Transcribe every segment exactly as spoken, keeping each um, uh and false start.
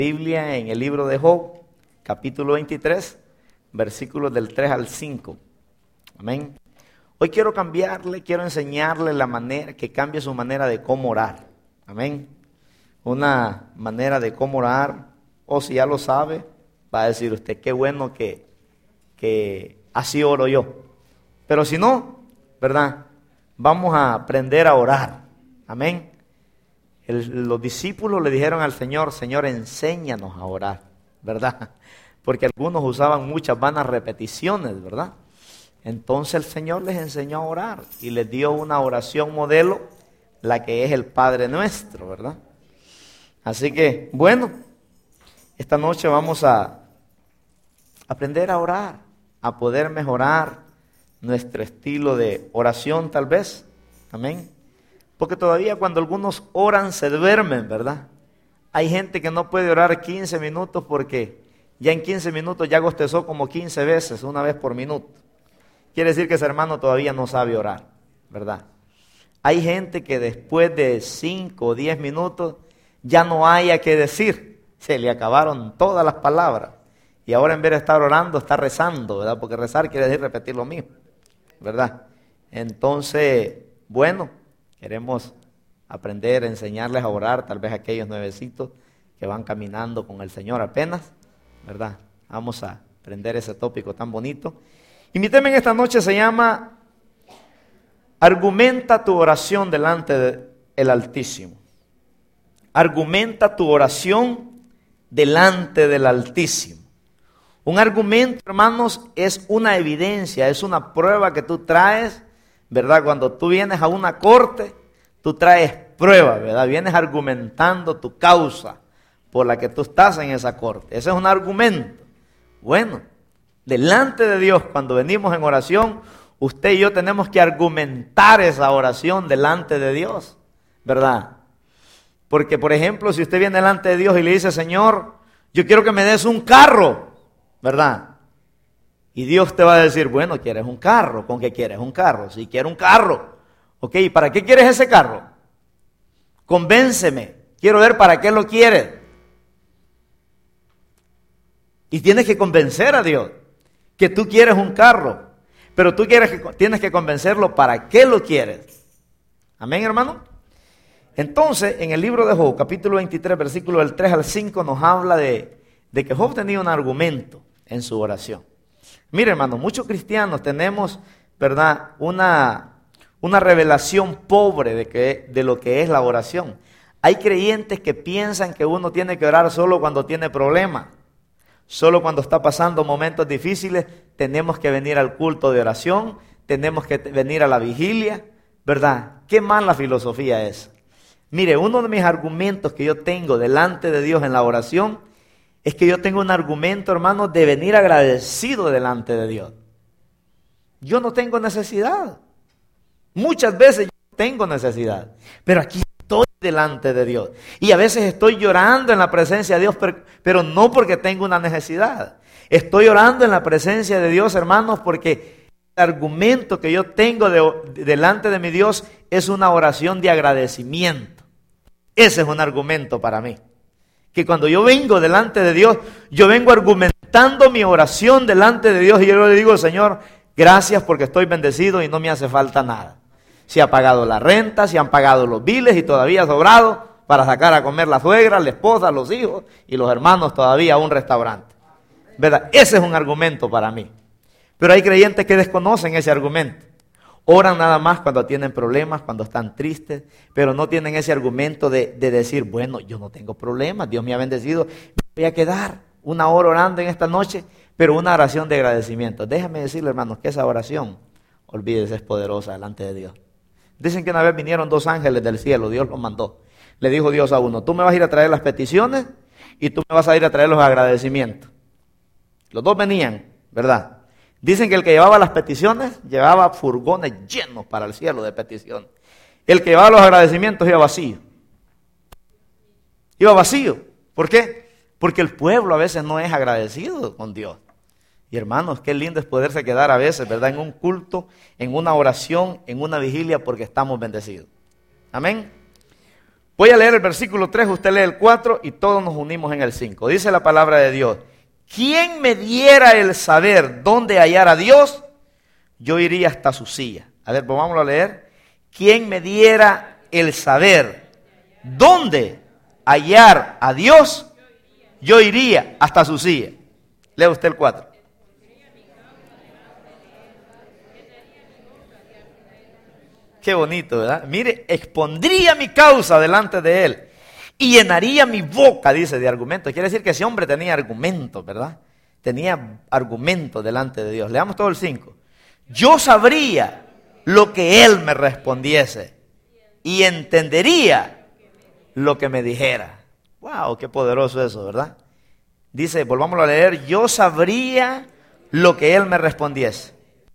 Biblia en el libro de Job, capítulo veintitrés, versículos del tres al cinco. Amén. Hoy quiero cambiarle, quiero enseñarle la manera, que cambie su manera de cómo orar. Amén. Una manera de cómo orar, o si ya lo sabe, va a decir usted, qué bueno que, que así oro yo. Pero si no, ¿verdad? Vamos a aprender a orar. Amén. El, los discípulos le dijeron al Señor, Señor, enséñanos a orar, ¿verdad? Porque algunos usaban muchas vanas repeticiones, ¿verdad? Entonces el Señor les enseñó a orar y les dio una oración modelo, la que es el Padre Nuestro, ¿verdad? Así que, bueno, esta noche vamos a aprender a orar, a poder mejorar nuestro estilo de oración tal vez, amén. Porque todavía cuando algunos oran se duermen, ¿verdad? Hay gente que no puede orar quince minutos porque ya en quince minutos ya bostezó como quince veces, una vez por minuto. Quiere decir que ese hermano todavía no sabe orar, ¿verdad? Hay gente que después de cinco o diez minutos ya no haya que decir, se le acabaron todas las palabras. Y ahora en vez de estar orando, está rezando, ¿verdad? Porque rezar quiere decir repetir lo mismo, ¿verdad? Entonces, bueno, queremos aprender a enseñarles a orar, tal vez aquellos nuevecitos que van caminando con el Señor apenas, ¿verdad? Vamos a aprender ese tópico tan bonito. Y mi tema en esta noche se llama Argumenta tu oración delante del Altísimo. Argumenta tu oración delante del Altísimo. Un argumento, hermanos, es una evidencia, es una prueba que tú traes, ¿verdad? Cuando tú vienes a una corte, tú traes prueba, ¿verdad? Vienes argumentando tu causa por la que tú estás en esa corte. Ese es un argumento. Bueno, delante de Dios, cuando venimos en oración, usted y yo tenemos que argumentar esa oración delante de Dios, ¿verdad? Porque, por ejemplo, si usted viene delante de Dios y le dice, Señor, yo quiero que me des un carro, ¿verdad? Y Dios te va a decir, bueno, ¿quieres un carro? ¿Con qué quieres un carro? Si quiero un carro. Ok, ¿para qué quieres ese carro? Convénceme, quiero ver para qué lo quieres. Y tienes que convencer a Dios que tú quieres un carro, pero tú quieres que, tienes que convencerlo para qué lo quieres. Amén, hermano. Entonces, en el libro de Job, capítulo veintitrés, versículo del tres al cinco, nos habla de, de que Job tenía un argumento en su oración. Mire, hermano, muchos cristianos tenemos, ¿verdad?, una, una revelación pobre de, que, de lo que es la oración. Hay creyentes que piensan que uno tiene que orar solo cuando tiene problemas. Solo cuando está pasando momentos difíciles tenemos que venir al culto de oración, tenemos que venir a la vigilia, ¿verdad? Qué mala filosofía es. Mire, uno de mis argumentos que yo tengo delante de Dios en la oración es que yo tengo un argumento, hermano, de venir agradecido delante de Dios. Yo no tengo necesidad. Muchas veces yo tengo necesidad, pero aquí estoy delante de Dios. Y a veces estoy llorando en la presencia de Dios, pero, pero no porque tengo una necesidad. Estoy orando en la presencia de Dios, hermanos, porque el argumento que yo tengo de, delante de mi Dios es una oración de agradecimiento. Ese es un argumento para mí. Que cuando yo vengo delante de Dios, yo vengo argumentando mi oración delante de Dios y yo le digo, Señor, gracias porque estoy bendecido y no me hace falta nada. Si ha pagado la renta, si han pagado los biles y todavía ha sobrado para sacar a comer la suegra, la esposa, los hijos y los hermanos todavía a un restaurante. ¿Verdad? Ese es un argumento para mí. Pero hay creyentes que desconocen ese argumento. Oran nada más cuando tienen problemas, cuando están tristes, pero no tienen ese argumento de, de decir, bueno, yo no tengo problemas, Dios me ha bendecido, me voy a quedar una hora orando en esta noche, pero una oración de agradecimiento. Déjame decirle, hermanos, que esa oración, olvídese, es poderosa delante de Dios. Dicen que una vez vinieron dos ángeles del cielo, Dios los mandó. Le dijo Dios a uno, tú me vas a ir a traer las peticiones y tú me vas a ir a traer los agradecimientos. Los dos venían, ¿verdad? Dicen que el que llevaba las peticiones llevaba furgones llenos para el cielo de peticiones. El que llevaba los agradecimientos iba vacío. Iba vacío. ¿Por qué? Porque el pueblo a veces no es agradecido con Dios. Y hermanos, qué lindo es poderse quedar a veces, ¿verdad? En un culto, en una oración, en una vigilia, porque estamos bendecidos. Amén. Voy a leer el versículo tres, usted lee el cuatro y todos nos unimos en el cinco. Dice la palabra de Dios: ¿quién me diera el saber dónde hallar a Dios? Yo iría hasta su silla. A ver, pues vámonos a leer. ¿Quién me diera el saber dónde hallar a Dios? Yo iría hasta su silla. Lea usted el cuatro. Qué bonito, ¿verdad? Mire, expondría mi causa delante de él y llenaría mi boca, dice, de argumentos. Quiere decir que ese hombre tenía argumentos, ¿verdad? Tenía argumentos delante de Dios. Leamos todo el cinco. Yo sabría lo que él me respondiese y entendería lo que me dijera. Wow, qué poderoso eso, ¿verdad? Dice, volvámoslo a leer. Yo sabría lo que él me respondiese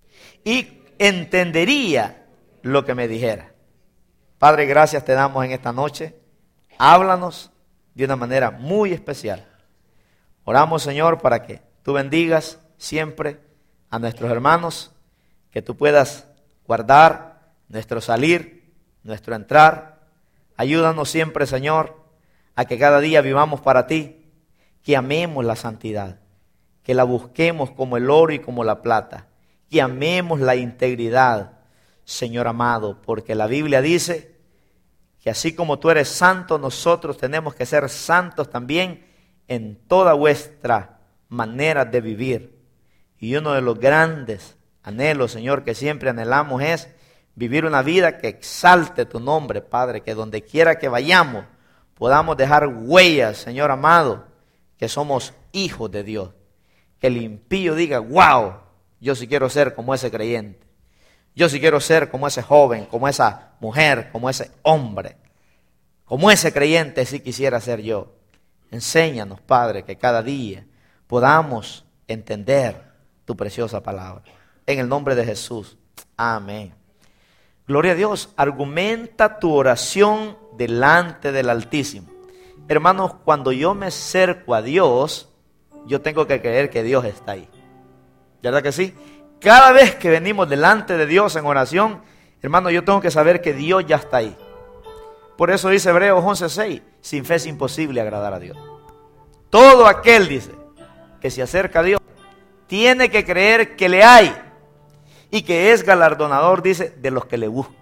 y entendería lo que me dijera. Padre, gracias te damos en esta noche. Háblanos de una manera muy especial. Oramos, Señor, para que tú bendigas siempre a nuestros hermanos, que tú puedas guardar nuestro salir, nuestro entrar. Ayúdanos siempre, Señor, a que cada día vivamos para ti, que amemos la santidad, que la busquemos como el oro y como la plata, que amemos la integridad, Señor amado, porque la Biblia dice que así como tú eres santo, nosotros tenemos que ser santos también en toda vuestra manera de vivir. Y uno de los grandes anhelos, Señor, que siempre anhelamos es vivir una vida que exalte tu nombre, Padre, que donde quiera que vayamos podamos dejar huellas, Señor amado, que somos hijos de Dios. Que el impío diga, wow, yo sí quiero ser como ese creyente. Yo sí quiero ser como ese joven, como esa mujer, como ese hombre. Como ese creyente sí quisiera ser yo. Enséñanos, Padre, que cada día podamos entender tu preciosa palabra. En el nombre de Jesús. Amén. Gloria a Dios. Argumenta tu oración delante del Altísimo. Hermanos, cuando yo me acerco a Dios, yo tengo que creer que Dios está ahí. ¿Verdad que sí? Cada vez que venimos delante de Dios en oración, hermano, yo tengo que saber que Dios ya está ahí. Por eso dice Hebreos once seis, sin fe es imposible agradar a Dios. Todo aquel, dice, que se acerca a Dios, tiene que creer que le hay y que es galardonador, dice, de los que le buscan.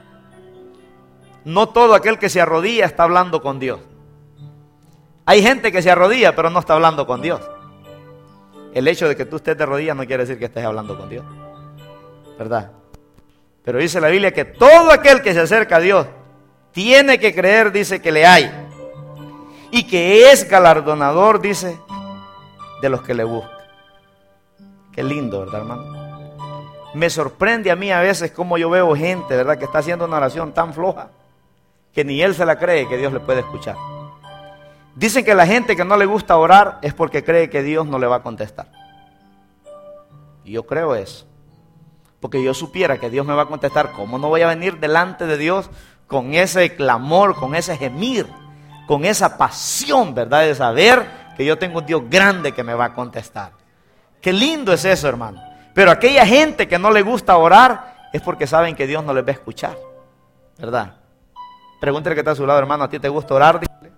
No todo aquel que se arrodilla está hablando con Dios. Hay gente que se arrodilla pero no está hablando con Dios. El hecho de que tú estés de rodillas no quiere decir que estés hablando con Dios, ¿verdad? Pero dice la Biblia que todo aquel que se acerca a Dios tiene que creer, dice, que le hay y que es galardonador, dice, de los que le buscan. Qué lindo, ¿verdad, hermano? Me sorprende a mí a veces cómo yo veo gente, ¿verdad?, que está haciendo una oración tan floja que ni él se la cree que Dios le puede escuchar. Dicen que la gente que no le gusta orar es porque cree que Dios no le va a contestar. Y yo creo eso. Porque yo supiera que Dios me va a contestar, ¿cómo no voy a venir delante de Dios con ese clamor, con ese gemir, con esa pasión, ¿verdad?, de saber que yo tengo un Dios grande que me va a contestar? Qué lindo es eso, hermano. Pero aquella gente que no le gusta orar es porque saben que Dios no les va a escuchar, ¿verdad? Pregúntale que está a su lado, hermano, ¿a ti te gusta orar? Dígale.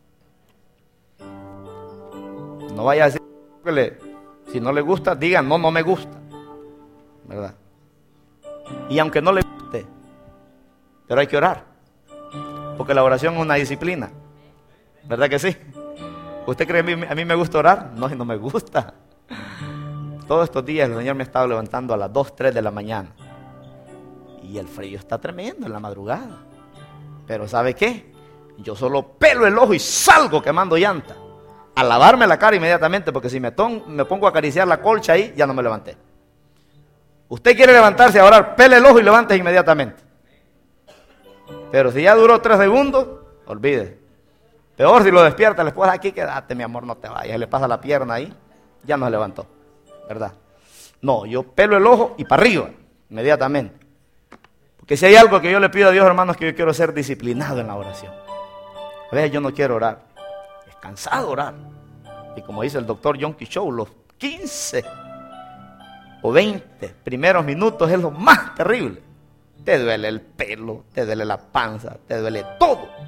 No vaya a decirle, si no le gusta, diga, no, no me gusta, ¿verdad? Y aunque no le guste, pero hay que orar, porque la oración es una disciplina, ¿verdad que sí? ¿Usted cree que a mí, a mí me gusta orar? No, no me gusta. Todos estos días el Señor me ha estado levantando a las dos, tres de la mañana. Y el frío está tremendo en la madrugada. Pero ¿sabe qué? Yo solo pelo el ojo y salgo quemando llanta. A lavarme la cara inmediatamente, porque si me, ton, me pongo a acariciar la colcha ahí, ya no me levanté. Usted quiere levantarse a orar, pele el ojo y levántese inmediatamente. Pero si ya duró tres segundos, olvide. Peor si lo despierta, le esposa, aquí quédate, mi amor, no te vayas. Le pasa la pierna ahí, ya no se levantó, ¿verdad? No, yo pelo el ojo y para arriba, inmediatamente. Porque si hay algo que yo le pido a Dios, hermanos, es que yo quiero ser disciplinado en la oración. A veces yo no quiero orar, es cansado orar. Y como dice el doctor John Show, los quince o veinte primeros minutos es lo más terrible. Te duele el pelo, te duele la panza, te duele todo.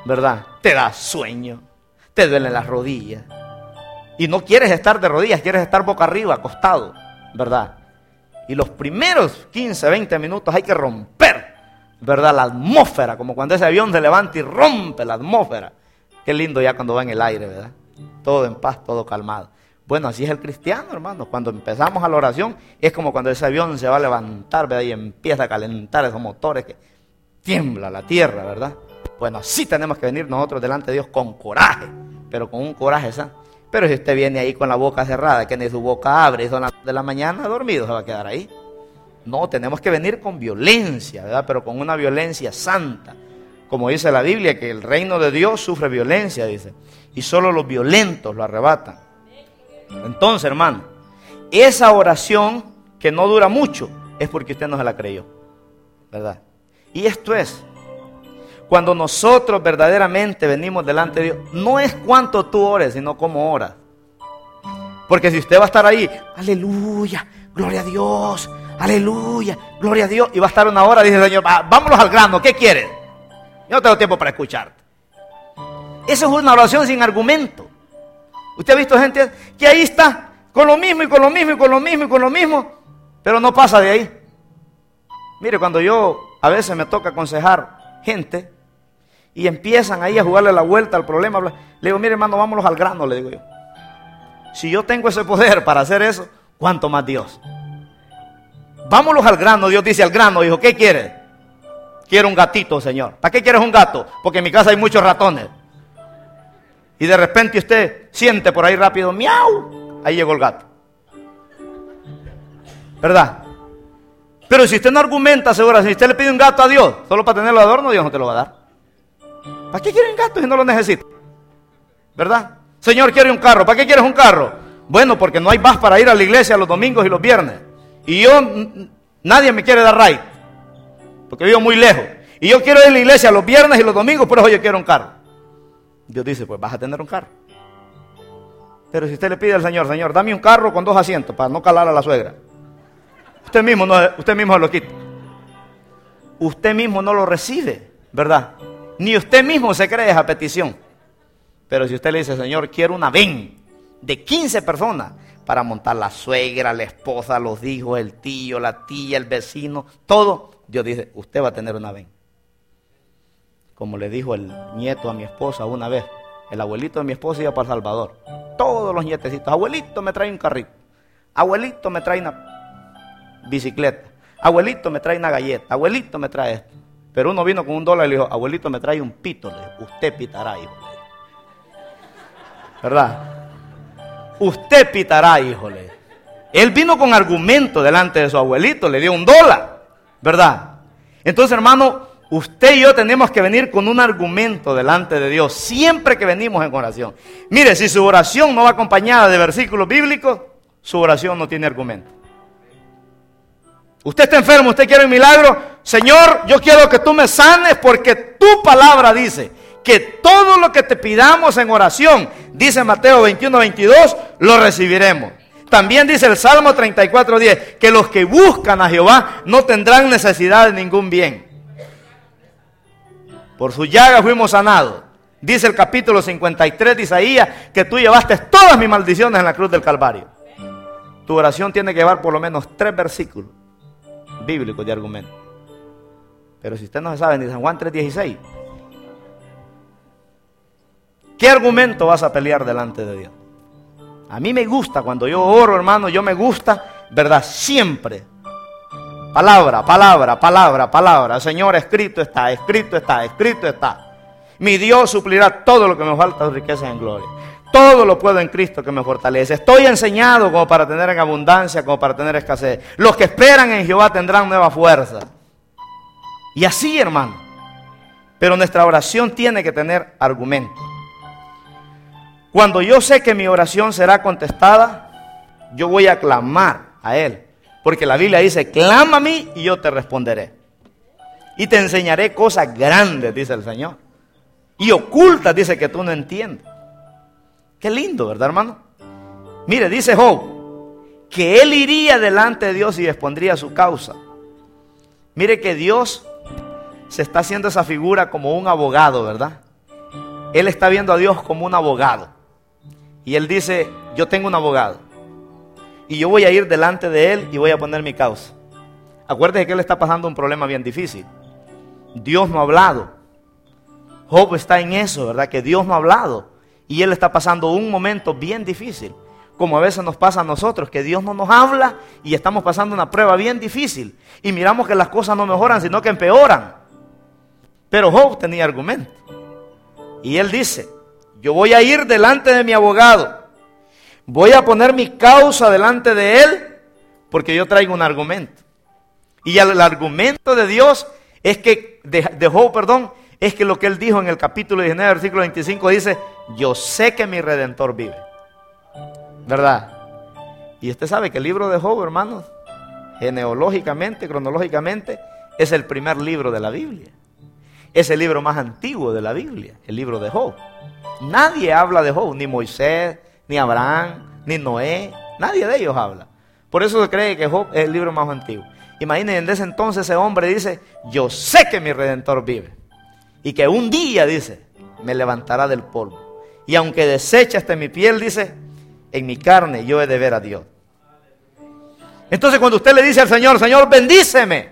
¿verdad? Te da sueño, te duelen las rodillas. Y no quieres estar de rodillas, quieres estar boca arriba, acostado, ¿verdad? Y los primeros quince, veinte minutos hay que romper, ¿verdad? La atmósfera, como cuando ese avión se levanta y rompe la atmósfera. Qué lindo ya cuando va en el aire, ¿verdad? Todo en paz, todo calmado. Bueno, así es el cristiano, hermano. Cuando empezamos a la oración, es como cuando ese avión se va a levantar, ¿verdad? Y empieza a calentar esos motores que tiembla la tierra, ¿verdad? Bueno, así tenemos que venir nosotros delante de Dios con coraje, pero con un coraje sano. Pero si usted viene ahí con la boca cerrada, que ni su boca abre, y son las de la mañana, dormido se va a quedar ahí. No, tenemos que venir con violencia, ¿verdad? Pero con una violencia santa. Como dice la Biblia, que el reino de Dios sufre violencia, dice. Y solo los violentos lo arrebatan. Entonces, hermano, esa oración que no dura mucho es porque usted no se la creyó, ¿verdad? Y esto es, cuando nosotros verdaderamente venimos delante de Dios, no es cuánto tú ores, sino cómo oras. Porque si usted va a estar ahí, aleluya, gloria a Dios, aleluya, gloria a Dios, y va a estar una hora, dice el Señor, vámonos al grano, ¿qué quieres? Yo no tengo tiempo para escucharte. Esa es una oración sin argumento. Usted ha visto gente que ahí está, con lo mismo y con lo mismo y con lo mismo y con lo mismo, pero no pasa de ahí. Mire, cuando yo a veces me toca aconsejar gente y empiezan ahí a jugarle la vuelta al problema, le digo, mire hermano, vámonos al grano, le digo yo. Si yo tengo ese poder para hacer eso, ¿cuánto más Dios? Vámonos al grano, Dios dice al grano, dijo, ¿qué quieres? Quiero un gatito, Señor. ¿Para qué quieres un gato? Porque en mi casa hay muchos ratones. Y de repente usted siente por ahí rápido, miau, ahí llegó el gato. ¿Verdad? Pero si usted no argumenta, segura, si usted le pide un gato a Dios, solo para tenerlo de adorno, Dios no te lo va a dar. ¿Para qué quiere un gato si no lo necesita? ¿Verdad? Señor, quiere un carro. ¿Para qué quieres un carro? Bueno, porque no hay más para ir a la iglesia los domingos y los viernes. Y yo, nadie me quiere dar ride, porque vivo muy lejos. Y yo quiero ir a la iglesia los viernes y los domingos, por eso yo quiero un carro. Dios dice, pues vas a tener un carro. Pero si usted le pide al Señor, Señor, dame un carro con dos asientos para no calar a la suegra. Usted mismo no, usted mismo lo quita. Usted mismo no lo recibe, ¿verdad? Ni usted mismo se cree esa petición. Pero si usted le dice, Señor, quiero una van de quince personas para montar la suegra, la esposa, los hijos, el tío, la tía, el vecino, todo, Dios dice, usted va a tener una van. Como le dijo el nieto a mi esposa una vez, el abuelito de mi esposa iba para El Salvador. Todos los nietecitos, abuelito me trae un carrito, abuelito me trae una bicicleta, abuelito me trae una galleta, abuelito me trae esto. Pero uno vino con un dólar y le dijo, abuelito me trae un pito, le dijo, usted pitará, hijo. ¿Verdad? Usted pitará, híjole. Él vino con argumento delante de su abuelito, le dio un dólar, ¿verdad? Entonces, hermano, usted y yo tenemos que venir con un argumento delante de Dios, siempre que venimos en oración. Mire, si su oración no va acompañada de versículos bíblicos, su oración no tiene argumento. Usted está enfermo, usted quiere un milagro. Señor, yo quiero que tú me sanes porque tu palabra dice que todo lo que te pidamos en oración, dice Mateo veintiuno, veintidós, lo recibiremos. También dice el Salmo treinta y cuatro, diez, que los que buscan a Jehová no tendrán necesidad de ningún bien. Por su llaga fuimos sanados. Dice el capítulo cincuenta y tres de Isaías que tú llevaste todas mis maldiciones en la cruz del Calvario. Tu oración tiene que llevar por lo menos tres versículos bíblicos de argumento. Pero si usted no se sabe ni San Juan tres dieciséis, ¿qué argumento vas a pelear delante de Dios? A mí me gusta cuando yo oro, hermano, yo me gusta, ¿verdad? Siempre. Palabra, palabra, palabra, palabra. Señor, escrito está, escrito está, escrito está. Mi Dios suplirá todo lo que me falta de riquezas en gloria. Todo lo puedo en Cristo que me fortalece. Estoy enseñado como para tener en abundancia, como para tener escasez. Los que esperan en Jehová tendrán nueva fuerza. Y así, hermano. Pero nuestra oración tiene que tener argumento. Cuando yo sé que mi oración será contestada, yo voy a clamar a Él. Porque la Biblia dice, clama a mí y yo te responderé. Y te enseñaré cosas grandes, dice el Señor. Y ocultas, dice, que tú no entiendes. Qué lindo, ¿verdad, hermano? Mire, dice Job, que él iría delante de Dios y expondría su causa. Mire que Dios se está haciendo esa figura como un abogado, ¿verdad? él está viendo a Dios como un abogado. Y él dice, yo tengo un abogado. Y yo voy a ir delante de él y voy a poner mi causa. Acuérdese que él está pasando un problema bien difícil. Dios no ha hablado. Job está en eso, ¿verdad? Que Dios no ha hablado. Y él está pasando un momento bien difícil. Como a veces nos pasa a nosotros, que Dios no nos habla y estamos pasando una prueba bien difícil. Y miramos que las cosas no mejoran, sino que empeoran. Pero Job tenía argumento. Y él dice, yo voy a ir delante de mi abogado. Voy a poner mi causa delante de él, porque yo traigo un argumento. Y el, el argumento de Dios es que, de, de Job, perdón, es que lo que él dijo en el capítulo diecinueve, versículo veinticinco, dice, yo sé que mi Redentor vive. ¿Verdad? Y usted sabe que el libro de Job, hermanos, genealógicamente, cronológicamente, es el primer libro de la Biblia. Es el libro más antiguo de la Biblia, el libro de Job. Nadie habla de Job, ni Moisés, ni Abraham, ni Noé, nadie de ellos habla. Por eso se cree que Job es el libro más antiguo. Imagínense, en ese entonces ese hombre dice, yo sé que mi Redentor vive. Y que un día, dice, me levantará del polvo. Y aunque deseche hasta mi piel, dice, en mi carne yo he de ver a Dios. Entonces cuando usted le dice al Señor, Señor, bendíceme.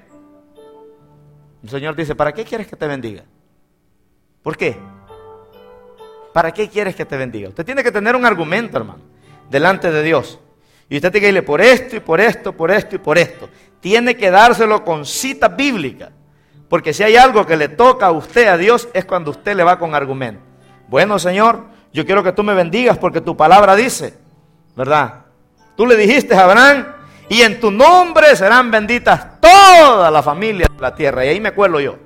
El Señor dice, ¿para qué quieres que te bendiga? ¿Por qué? ¿Para qué quieres que te bendiga? Usted tiene que tener un argumento, hermano, delante de Dios. Y usted tiene que irle por esto y por esto, por esto y por esto. Tiene que dárselo con citas bíblicas. Porque si hay algo que le toca a usted, a Dios, es cuando usted le va con argumento. Bueno, Señor, yo quiero que tú me bendigas porque tu palabra dice, ¿verdad? Tú le dijiste a Abraham, y en tu nombre serán benditas todas las familias de la tierra. Y ahí me acuerdo yo,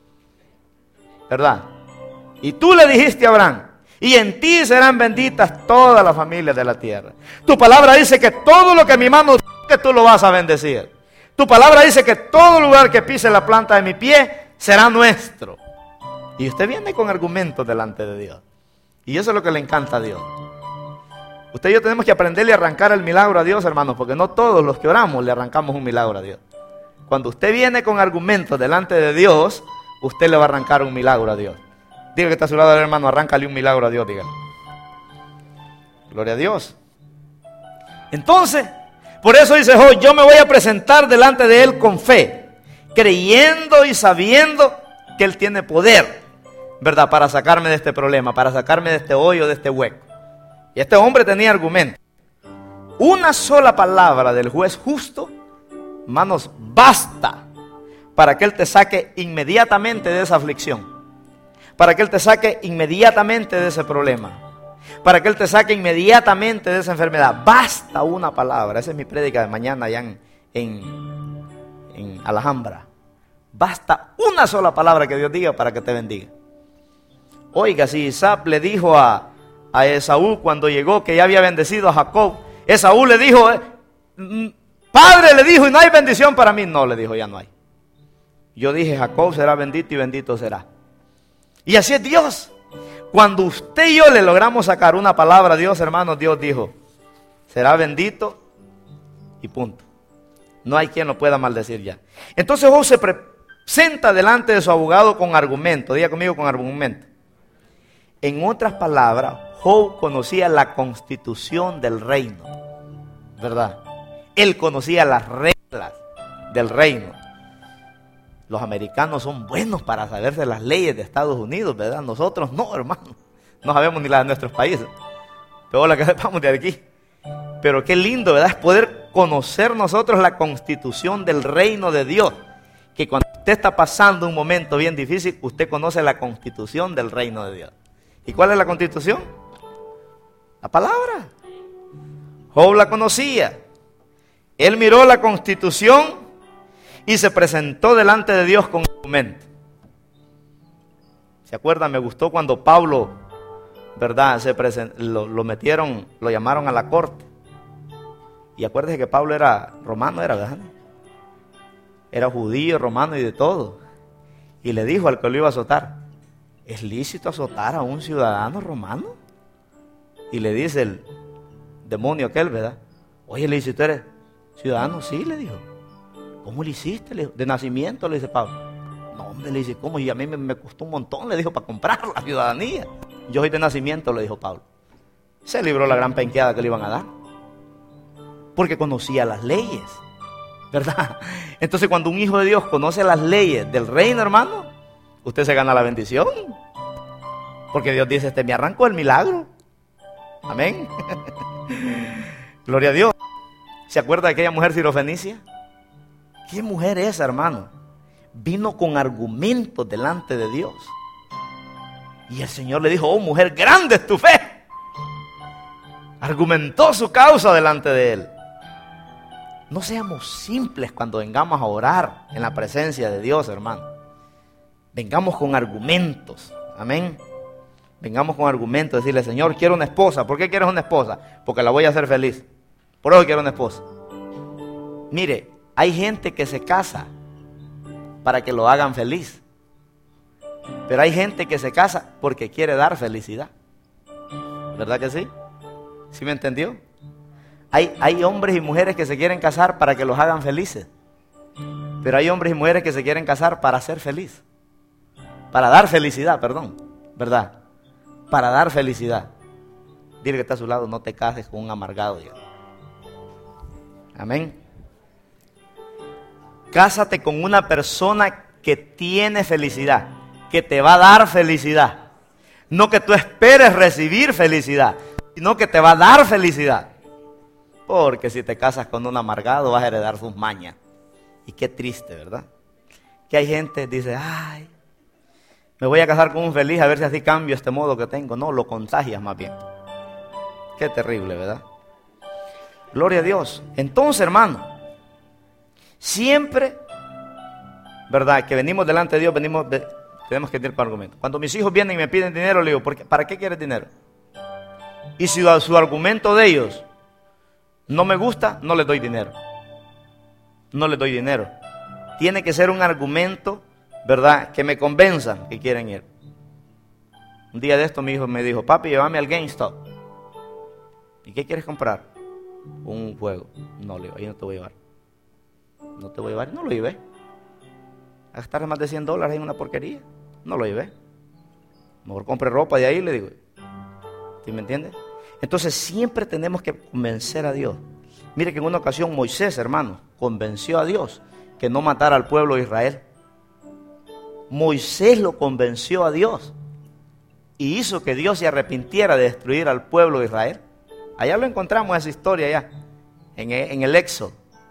¿verdad? Y tú le dijiste a Abraham, y en ti serán benditas todas las familias de la tierra. Tu palabra dice que todo lo que mi mano toque, tú lo vas a bendecir. Tu palabra dice que todo lugar que pise la planta de mi pie será nuestro. Y usted viene con argumentos delante de Dios. Y eso es lo que le encanta a Dios. Usted y yo tenemos que aprenderle a arrancar el milagro a Dios, hermanos, porque no todos los que oramos le arrancamos un milagro a Dios. Cuando usted viene con argumentos delante de Dios, usted le va a arrancar un milagro a Dios. Diga que está a su lado, hermano, arráncale un milagro a Dios, dígale. Gloria a Dios. Entonces, por eso dice Job, yo me voy a presentar delante de él con fe, creyendo y sabiendo que él tiene poder, ¿verdad? Para sacarme de este problema, para sacarme de este hoyo, de este hueco. Y este hombre tenía argumento. Una sola palabra del juez justo, hermanos, basta para que él te saque inmediatamente de esa aflicción. Para que él te saque inmediatamente de ese problema. Para que él te saque inmediatamente de esa enfermedad. Basta una palabra. Esa es mi prédica de mañana allá en, en, en Alhambra. Basta una sola palabra que Dios diga para que te bendiga. Oiga, si Isaac le dijo a, a Esaú cuando llegó que ya había bendecido a Jacob, Esaú le dijo, padre, le dijo, y no hay bendición para mí. No, le dijo, ya no hay. Yo dije, Jacob será bendito y bendito será. Y así es Dios. Cuando usted y yo le logramos sacar una palabra a Dios, hermanos, Dios dijo, será bendito y punto. No hay quien lo pueda maldecir ya. Entonces Job se presenta delante de su abogado con argumento. Diga conmigo, con argumento. En otras palabras, Job conocía la constitución del reino, ¿verdad? Él conocía las reglas del reino. Los americanos son buenos para saberse las leyes de Estados Unidos, ¿verdad? Nosotros no, hermano. No sabemos ni las de nuestros países. Peor la que sepamos de aquí. Pero qué lindo, ¿verdad? Es poder conocer nosotros la constitución del reino de Dios. Que cuando usted está pasando un momento bien difícil, usted conoce la constitución del reino de Dios. ¿Y cuál es la constitución? La palabra. Job la conocía. Él miró la constitución y se presentó delante de Dios con argumento. ¿Se acuerdan? Me gustó cuando Pablo, ¿verdad? Se present, lo, lo metieron, lo llamaron a la corte. Y acuérdense que Pablo era romano, era, ¿verdad? Era judío, romano y de todo. Y le dijo al que lo iba a azotar, ¿es lícito azotar a un ciudadano romano? Y le dice el demonio aquel, ¿verdad? Oye, le dice, ¿tú eres ciudadano? Sí, le dijo. ¿Cómo le hiciste? Le dijo, de nacimiento, le dice Pablo. No, hombre, le dice, ¿cómo? Y a mí me, me costó un montón, le dijo, para comprar la ciudadanía. Yo soy de nacimiento, le dijo Pablo. Se libró la gran penqueada que le iban a dar. Porque conocía las leyes, ¿verdad? Entonces cuando un hijo de Dios conoce las leyes del reino, hermano, usted se gana la bendición. Porque Dios dice, este me arrancó el milagro. Amén. Gloria a Dios. ¿Se acuerda de aquella mujer sirofenicia? ¿Qué mujer es, hermano? Vino con argumentos delante de Dios. Y el Señor le dijo, oh mujer, grande es tu fe. Argumentó su causa delante de Él. No seamos simples cuando vengamos a orar en la presencia de Dios, hermano. Vengamos con argumentos. Amén. Vengamos con argumentos, decirle, Señor, quiero una esposa. ¿Por qué quieres una esposa? Porque la voy a hacer feliz. Por eso quiero una esposa. Mire, hay gente que se casa para que lo hagan feliz. Pero hay gente que se casa porque quiere dar felicidad. ¿Verdad que sí? ¿Sí me entendió? Hay, hay hombres y mujeres que se quieren casar para que los hagan felices. Pero hay hombres y mujeres que se quieren casar para ser feliz. Para dar felicidad, perdón. ¿Verdad? Para dar felicidad. Dile que está a su lado, no te cases con un amargado. Dios. Amén. Cásate con una persona que tiene felicidad, que te va a dar felicidad. No que tú esperes recibir felicidad, sino que te va a dar felicidad. Porque si te casas con un amargado vas a heredar sus mañas. Y qué triste, ¿verdad? Que hay gente que dice, ay, me voy a casar con un feliz a ver si así cambio este modo que tengo. No, lo contagias más bien. Qué terrible, ¿verdad? Gloria a Dios. Entonces, hermano, siempre, ¿verdad? Que venimos delante de Dios, venimos de, tenemos que tener con argumento. Cuando mis hijos vienen y me piden dinero, le digo, ¿por qué, ¿para qué quieres dinero? Y si su argumento de ellos no me gusta, no les doy dinero. No les doy dinero. Tiene que ser un argumento, ¿verdad? Que me convenzan que quieren ir. Un día de esto mi hijo me dijo, papi, llévame al GameStop. ¿Y qué quieres comprar? Un juego. No, le digo, ahí no te voy a llevar. No te voy a llevar, no lo llevé. A gastar más de cien dólares en una porquería. No lo llevé. Mejor compre ropa de ahí, le digo. ¿Sí me entiendes? Entonces siempre tenemos que convencer a Dios. Mire que en una ocasión Moisés, hermano, convenció a Dios que no matara al pueblo de Israel. Moisés lo convenció a Dios y hizo que Dios se arrepintiera de destruir al pueblo de Israel. Allá lo encontramos esa historia allá, en el, en el Éxodo.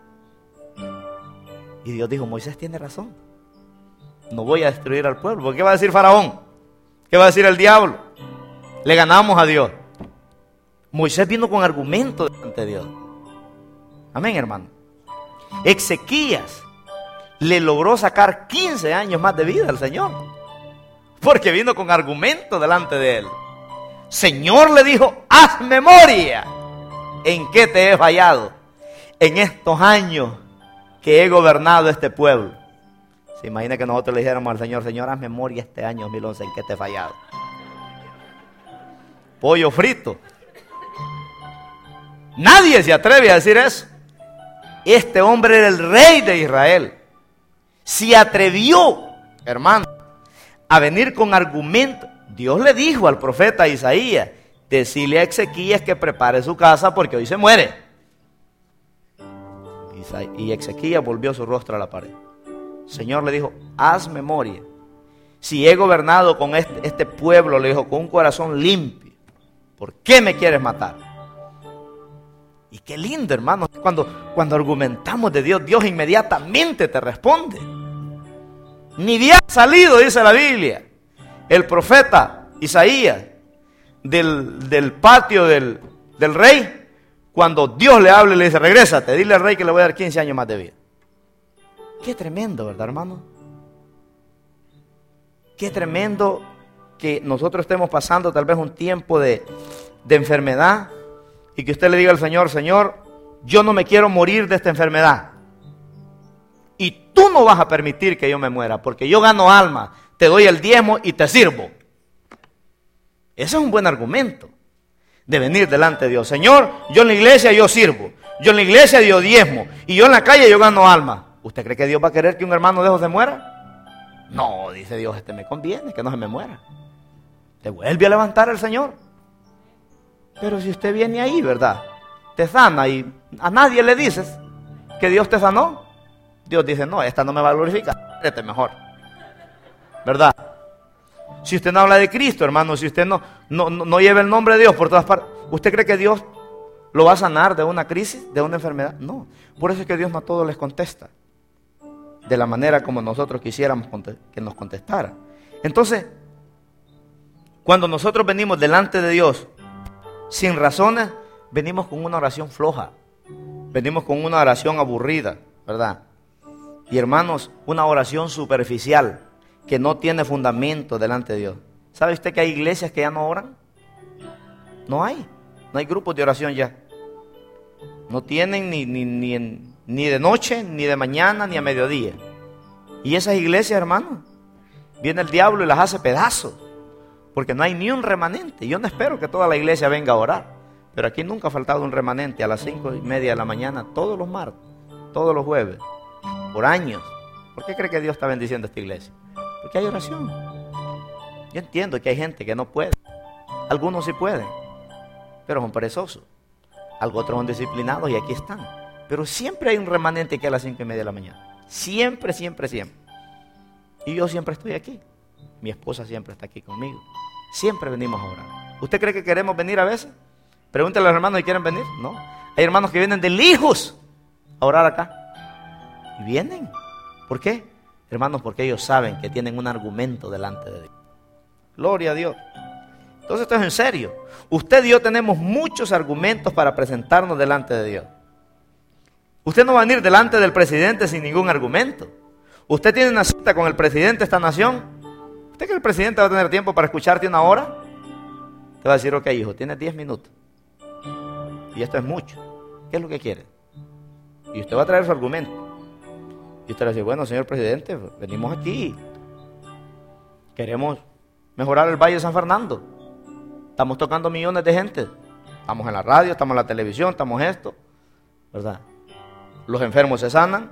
Y Dios dijo, Moisés tiene razón. No voy a destruir al pueblo. ¿Por qué va a decir Faraón? ¿Qué va a decir el diablo? Le ganamos a Dios. Moisés vino con argumentos delante de Dios. Amén, hermano. Ezequías le logró sacar quince años más de vida al Señor. Porque vino con argumentos delante de él. Señor, le dijo, haz memoria en qué te he fallado en estos años que he gobernado este pueblo. Se imagina que nosotros le dijéramos al Señor, Señor, haz memoria este año dos mil once en qué te he fallado. Pollo frito. Nadie se atreve a decir eso. Este hombre era el rey de Israel. Se atrevió, hermano, a venir con argumentos. Dios le dijo al profeta Isaías, decirle a Ezequías que prepare su casa porque hoy se muere. Y Ezequías volvió su rostro a la pared. Señor le dijo, haz memoria. Si he gobernado con este, este pueblo, le dijo, con un corazón limpio, ¿por qué me quieres matar? Y qué lindo, hermano, cuando, cuando argumentamos de Dios, Dios inmediatamente te responde. Ni día ha salido, dice la Biblia, el profeta Isaías del, del patio del, del rey, cuando Dios le habla y le dice, regrésate, dile al rey que le voy a dar quince años más de vida. Qué tremendo, ¿verdad, hermano? Qué tremendo que nosotros estemos pasando tal vez un tiempo de, de enfermedad y que usted le diga al Señor, Señor, yo no me quiero morir de esta enfermedad. Y tú no vas a permitir que yo me muera, porque yo gano alma, te doy el diezmo y te sirvo. Ese es un buen argumento de venir delante de Dios. Señor, yo en la iglesia yo sirvo, yo en la iglesia yo diezmo, y yo en la calle yo gano alma. ¿Usted cree que Dios va a querer que un hermano de esos se muera? No, dice Dios, este me conviene, que no se me muera. te vuelve a levantar el Señor. Pero si usted viene ahí, ¿verdad?, te sana y a nadie le dices que Dios te sanó, Dios dice, no, esta no me va a glorificar, este mejor, ¿verdad? Si usted no habla de Cristo, hermano, si usted no, no, no, no lleva el nombre de Dios por todas partes, ¿usted cree que Dios lo va a sanar de una crisis, de una enfermedad? No. Por eso es que Dios no a todos les contesta de la manera como nosotros quisiéramos que nos contestara. Entonces, cuando nosotros venimos delante de Dios sin razones, venimos con una oración floja, venimos con una oración aburrida, ¿verdad? Y hermanos, una oración superficial que no tiene fundamento delante de Dios. ¿Sabe usted que hay iglesias que ya no oran? No hay, no hay grupos de oración ya. No tienen ni, ni, ni, en, ni de noche, ni de mañana, ni a mediodía. Y esas iglesias, hermanos, viene el diablo y las hace pedazos, porque no hay ni un remanente. Yo no espero que toda la iglesia venga a orar, pero aquí nunca ha faltado un remanente a las cinco y media de la mañana, todos los martes, todos los jueves, por años. ¿Por qué cree que Dios está bendiciendo esta iglesia? Porque hay oración. Yo entiendo que hay gente que no puede. Algunos sí pueden, pero son perezosos. Algo otros son disciplinados y aquí están. Pero siempre hay un remanente que a las cinco y media de la mañana. Siempre, siempre, siempre. Y yo siempre estoy aquí. Mi esposa siempre está aquí conmigo. Siempre venimos a orar. ¿Usted cree que queremos venir a veces? Pregúntale a los hermanos si quieren venir. No. Hay hermanos que vienen de lejos a orar acá. Y vienen. ¿Por qué? Hermanos, porque ellos saben que tienen un argumento delante de Dios. Gloria a Dios. Entonces esto es en serio. Usted y yo tenemos muchos argumentos para presentarnos delante de Dios. Usted no va a venir delante del presidente sin ningún argumento. Usted tiene una cita con el presidente de esta nación. ¿Usted cree que el presidente va a tener tiempo para escucharte una hora? Te va a decir, ok, hijo, tienes diez minutos. Y esto es mucho. ¿Qué es lo que quiere? Y usted va a traer su argumento. Y usted le va a decir, bueno, señor presidente, venimos aquí. Queremos mejorar el Valle de San Fernando. Estamos tocando millones de gente. Estamos en la radio, estamos en la televisión, estamos esto, ¿verdad? Los enfermos se sanan.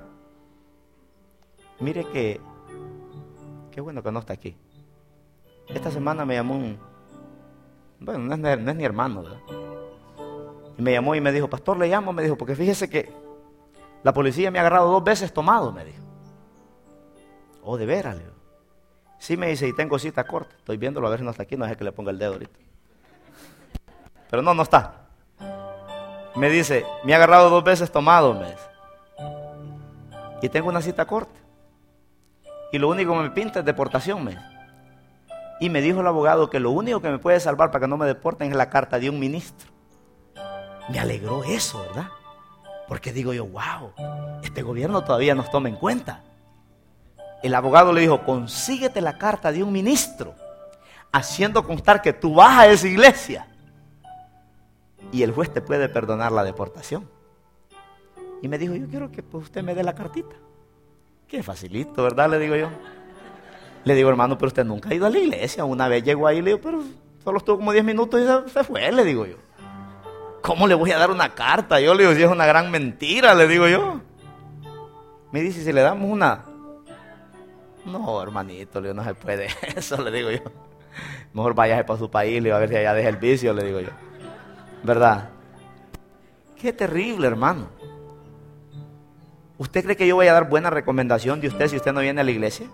Mire que, qué bueno que no está aquí. Esta semana me llamó un, bueno, no es, no es ni hermano, ¿verdad? Y me llamó y me dijo, pastor, le llamo, me dijo, porque fíjese que la policía me ha agarrado dos veces tomado, me dijo. Oh, de veras, le digo. Sí, me dice, y tengo cita corta. Estoy viéndolo a ver si no está aquí, no es que le ponga el dedo ahorita. Pero no, no está. Me dice, me ha agarrado dos veces tomado, me dice. Y tengo una cita corta. Y lo único que me pinta es deportación, me dice. Y me dijo el abogado que lo único que me puede salvar para que no me deporten es la carta de un ministro. Me alegró eso, ¿verdad? Porque digo yo, wow, este gobierno todavía nos toma en cuenta. El abogado le dijo, consíguete la carta de un ministro, haciendo constar que tú vas a esa iglesia. Y el juez te puede perdonar la deportación. Y me dijo, yo quiero que pues, usted me dé la cartita. Qué facilito, ¿verdad? Le digo yo. Le digo, hermano, pero usted nunca ha ido a la iglesia. Una vez llegó ahí y le digo, pero solo estuvo como diez minutos y se, se fue, le digo yo. ¿Cómo le voy a dar una carta? Yo le digo, si es una gran mentira, le digo yo. Me dice, si le damos una... No, hermanito, le digo, no se puede eso, le digo yo. Mejor váyase para su país, le digo, a ver si allá deja el vicio, le digo yo. ¿Verdad? Qué terrible, hermano. ¿Usted cree que yo voy a dar buena recomendación de usted si usted no viene a la iglesia?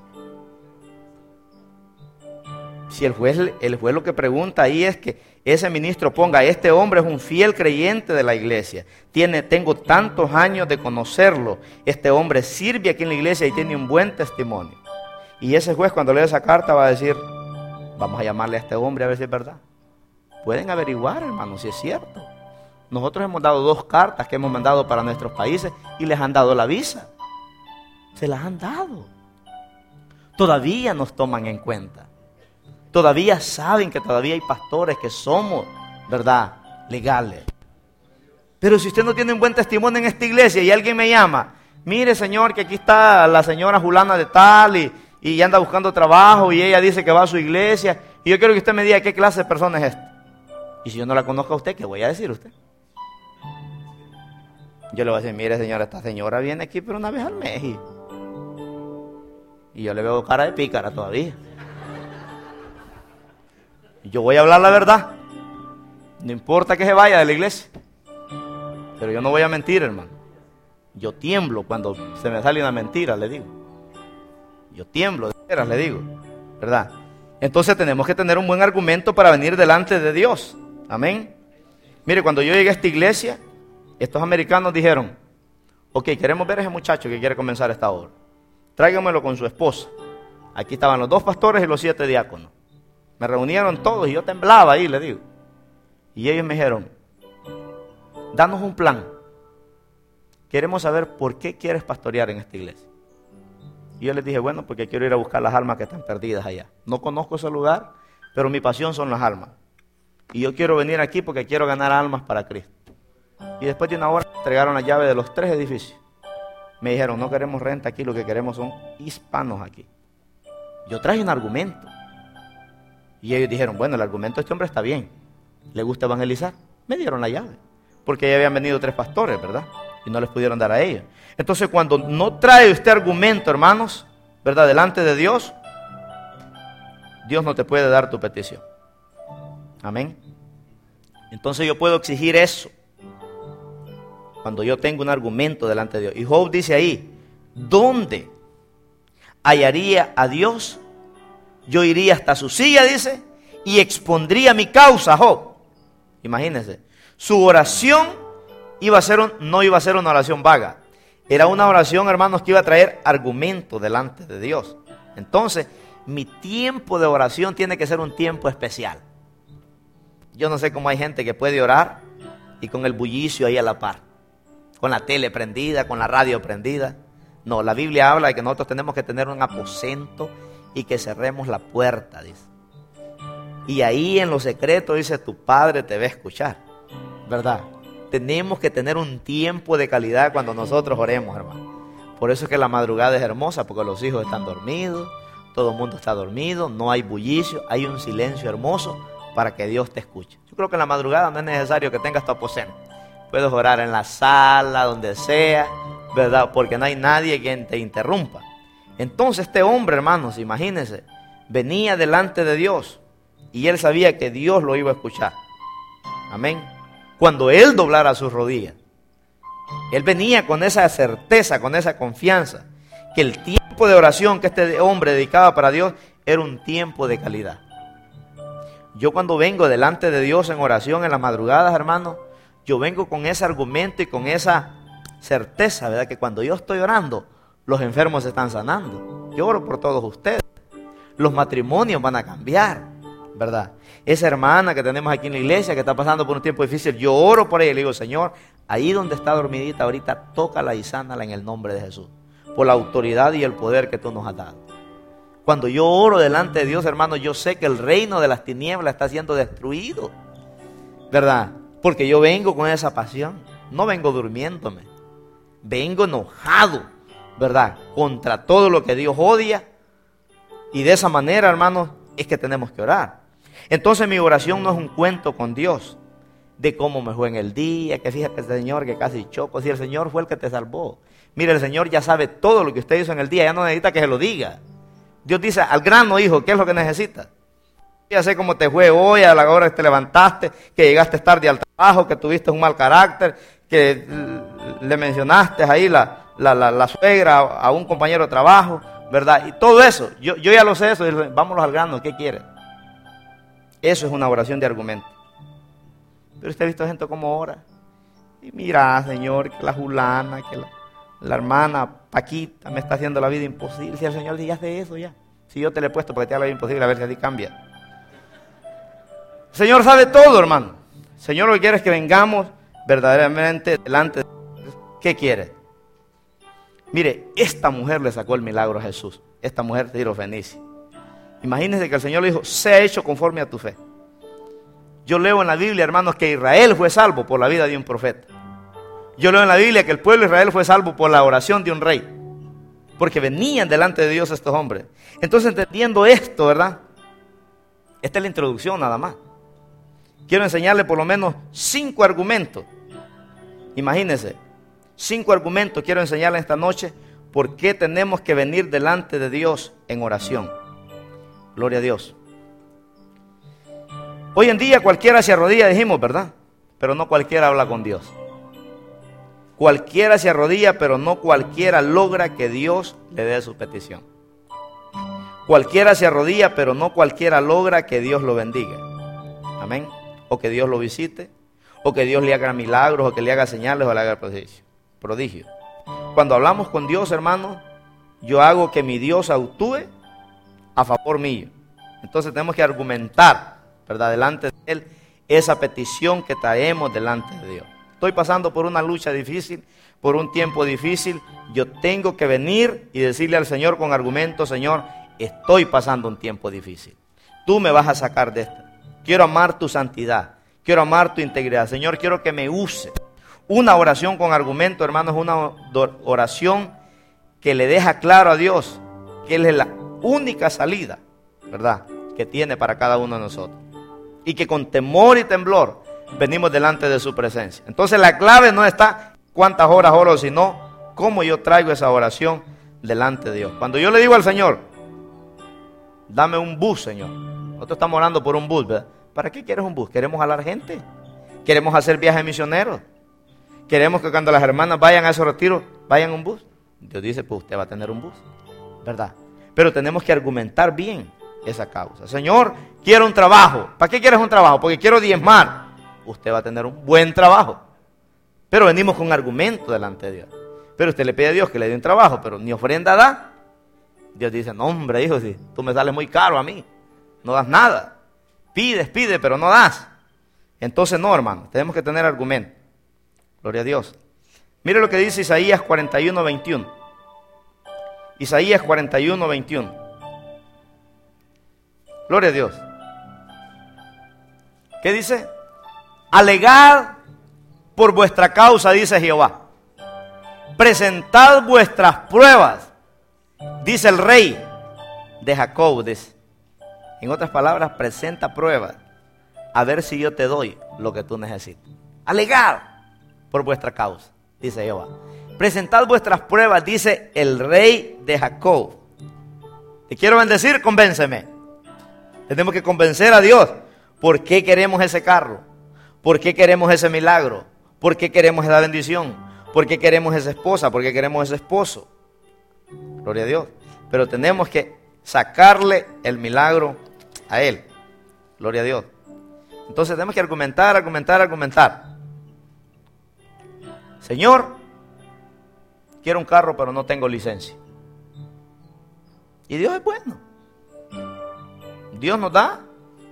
Si el juez, el juez lo que pregunta ahí es que ese ministro ponga, este hombre es un fiel creyente de la iglesia, tiene, tengo tantos años de conocerlo, este hombre sirve aquí en la iglesia y tiene un buen testimonio. Y ese juez cuando lee esa carta va a decir, vamos a llamarle a este hombre a ver si es verdad. Pueden averiguar, hermano, si es cierto. Nosotros hemos dado dos cartas que hemos mandado para nuestros países y les han dado la visa. Se las han dado. Todavía nos toman en cuenta. Todavía saben que todavía hay pastores que somos, ¿verdad?, legales. Pero si usted no tiene un buen testimonio en esta iglesia y alguien me llama, mire señor, que aquí está la señora Julana de tal y, y anda buscando trabajo y ella dice que va a su iglesia y yo quiero que usted me diga qué clase de persona es esta. Y si yo no la conozco a usted, ¿qué voy a decir a usted? Yo le voy a decir, mire señora, esta señora viene aquí pero una vez al mes. Y, y yo le veo cara de pícara todavía. Yo voy a hablar la verdad. No importa que se vaya de la iglesia. Pero yo no voy a mentir, hermano. Yo tiemblo cuando se me sale una mentira, le digo. Yo tiemblo, de veras, le digo. ¿Verdad? Entonces tenemos que tener un buen argumento para venir delante de Dios. Amén. Mire, cuando yo llegué a esta iglesia, estos americanos dijeron: ok, queremos ver a ese muchacho que quiere comenzar esta obra. Tráigamelo con su esposa. Aquí estaban los dos pastores y los siete diáconos. Me reunieron todos y yo temblaba ahí, le digo. Y ellos me dijeron: danos un plan. Queremos saber por qué quieres pastorear en esta iglesia. Y yo les dije: bueno, porque quiero ir a buscar las almas que están perdidas allá. No conozco ese lugar, pero mi pasión son las almas. Y yo quiero venir aquí porque quiero ganar almas para Cristo. Y después de una hora me entregaron la llave de los tres edificios. Me dijeron: no queremos renta aquí, lo que queremos son hispanos aquí. Yo traje un argumento. Y ellos dijeron: bueno, el argumento de este hombre está bien. ¿Le gusta evangelizar? Me dieron la llave. Porque ya habían venido tres pastores, ¿verdad? Y no les pudieron dar a ellos. Entonces, cuando no trae usted argumento, hermanos, ¿verdad? Delante de Dios, Dios no te puede dar tu petición. Amén. Entonces yo puedo exigir eso cuando yo tengo un argumento delante de Dios. Y Job dice ahí: ¿dónde hallaría a Dios? Yo iría hasta su silla, dice, y expondría mi causa, Job. Imagínense, su oración iba a ser un, no iba a ser una oración vaga. Era una oración, hermanos, que iba a traer argumento delante de Dios. Entonces, mi tiempo de oración tiene que ser un tiempo especial. Yo no sé cómo hay gente que puede orar y con el bullicio ahí a la par, con la tele prendida, con la radio prendida. No, la Biblia habla de que nosotros tenemos que tener un aposento y que cerremos la puerta, dice. Y ahí en lo secreto, dice, tu Padre te va a escuchar, ¿verdad? Tenemos que tener un tiempo de calidad cuando nosotros oremos, hermano. Por eso es que la madrugada es hermosa, porque los hijos están dormidos, todo el mundo está dormido, no hay bullicio, hay un silencio hermoso para que Dios te escuche. Yo creo que en la madrugada no es necesario que tengas tu aposento. Puedes orar en la sala, donde sea, ¿verdad? Porque no hay nadie quien te interrumpa. Entonces este hombre, hermanos, imagínense, venía delante de Dios y él sabía que Dios lo iba a escuchar. Amén. Cuando él doblara sus rodillas, él venía con esa certeza, con esa confianza, que el tiempo de oración que este hombre dedicaba para Dios era un tiempo de calidad. Yo cuando vengo delante de Dios en oración en las madrugadas, hermanos, yo vengo con ese argumento y con esa certeza, ¿verdad? Que cuando yo estoy orando, los enfermos se están sanando. Yo oro por todos ustedes. Los matrimonios van a cambiar, ¿verdad? Esa hermana que tenemos aquí en la iglesia que está pasando por un tiempo difícil, yo oro por ella y le digo: Señor, ahí donde está dormidita ahorita, tócala y sánala en el nombre de Jesús, por la autoridad y el poder que tú nos has dado. Cuando yo oro delante de Dios, hermano, yo sé que el reino de las tinieblas está siendo destruido, ¿verdad? Porque yo vengo con esa pasión, no vengo durmiéndome, vengo enojado, ¿verdad? Contra todo lo que Dios odia. Y de esa manera, hermanos, es que tenemos que orar. Entonces mi oración no es un cuento con Dios de cómo me fue en el día, que fíjate, Señor, que casi choco. Si el Señor fue el que te salvó. Mire, el Señor ya sabe todo lo que usted hizo en el día, ya no necesita que se lo diga. Dios dice: al grano, hijo, ¿qué es lo que necesitas? Ya sé cómo te fue hoy, a la hora que te levantaste, que llegaste tarde al trabajo, que tuviste un mal carácter, que le mencionaste ahí la, la, la, la suegra a un compañero de trabajo, ¿verdad? Y todo eso, yo, yo ya lo sé eso, vámonos al grano, ¿qué quieres? Eso es una oración de argumento. Pero usted ha visto gente como ora. Y mira, Señor, que la fulana, que la, la hermana Paquita me está haciendo la vida imposible. Si el Señor dice: hace eso ya. Si yo te le he puesto para que te haga la vida imposible, a ver si a ti cambia. El Señor sabe todo, hermano. El Señor lo que quiere es que vengamos verdaderamente delante de Dios. ¿Qué quiere? Mire, esta mujer le sacó el milagro a Jesús. Esta mujer Sirofenicia. Imagínense que el Señor le dijo: sea hecho conforme a tu fe. Yo leo en la Biblia, hermanos, que Israel fue salvo por la vida de un profeta. Yo leo en la Biblia que el pueblo de Israel fue salvo por la oración de un rey. Porque venían delante de Dios estos hombres. Entonces, entendiendo esto, ¿verdad? Esta es la introducción nada más. Quiero enseñarle por lo menos cinco argumentos. Imagínense, cinco argumentos quiero enseñarle esta noche por qué tenemos que venir delante de Dios en oración. Gloria a Dios. Hoy en día cualquiera se arrodilla, dijimos, ¿verdad? Pero no cualquiera habla con Dios. Cualquiera se arrodilla, pero no cualquiera logra que Dios le dé su petición. Cualquiera se arrodilla, pero no cualquiera logra que Dios lo bendiga. Amén. O que Dios lo visite, o que Dios le haga milagros, o que le haga señales, o le haga prodigio. prodigio. Cuando hablamos con Dios, hermano, yo hago que mi Dios actúe a favor mío. Entonces tenemos que argumentar, ¿verdad?, delante de Él, esa petición que traemos delante de Dios. Estoy pasando por una lucha difícil, por un tiempo difícil. Yo tengo que venir y decirle al Señor con argumentos: Señor, estoy pasando un tiempo difícil. Tú me vas a sacar de esta. Quiero amar tu santidad. Quiero amar tu integridad. Señor, quiero que me use. Una oración con argumento, hermano, es una oración que le deja claro a Dios que Él es la única salida, ¿verdad?, que tiene para cada uno de nosotros. Y que con temor y temblor venimos delante de su presencia. Entonces la clave no está cuántas horas oro, sino cómo yo traigo esa oración delante de Dios. Cuando yo le digo al Señor: dame un bus, Señor. Nosotros estamos orando por un bus, ¿verdad? ¿Para qué quieres un bus? Queremos jalar gente. Queremos hacer viajes misioneros. Queremos que cuando las hermanas vayan a esos retiros, vayan en un bus. Dios dice: pues usted va a tener un bus, ¿verdad? Pero tenemos que argumentar bien esa causa. Señor, quiero un trabajo. ¿Para qué quieres un trabajo? Porque quiero diezmar. Usted va a tener un buen trabajo. Pero venimos con argumento delante de Dios. Pero usted le pide a Dios que le dé un trabajo, pero ni ofrenda da. Dios dice: no, hombre, hijo, si tú me sales muy caro a mí, no das nada. Pides, pides, pero no das. Entonces no, hermano, tenemos que tener argumento. Gloria a Dios. Mire lo que dice Isaías cuarenta y uno, veintiuno. Isaías cuarenta y uno, veintiuno. Gloria a Dios. ¿Qué dice? Alegad por vuestra causa, dice Jehová. Presentad vuestras pruebas, dice el rey de Jacob. Dice. En otras palabras, presenta pruebas, a ver si yo te doy lo que tú necesitas. Alegad por vuestra causa, dice Jehová. Presentad vuestras pruebas, dice el rey de Jacob. Te quiero bendecir, convénceme. Tenemos que convencer a Dios. ¿Por qué queremos ese carro? ¿Por qué queremos ese milagro? ¿Por qué queremos esa bendición? ¿Por qué queremos esa esposa? ¿Por qué queremos ese esposo? Gloria a Dios. Pero tenemos que sacarle el milagro a Él. Gloria a Dios. Entonces tenemos que argumentar, argumentar, argumentar. Señor, quiero un carro, pero no tengo licencia. Y Dios es bueno. Dios nos da,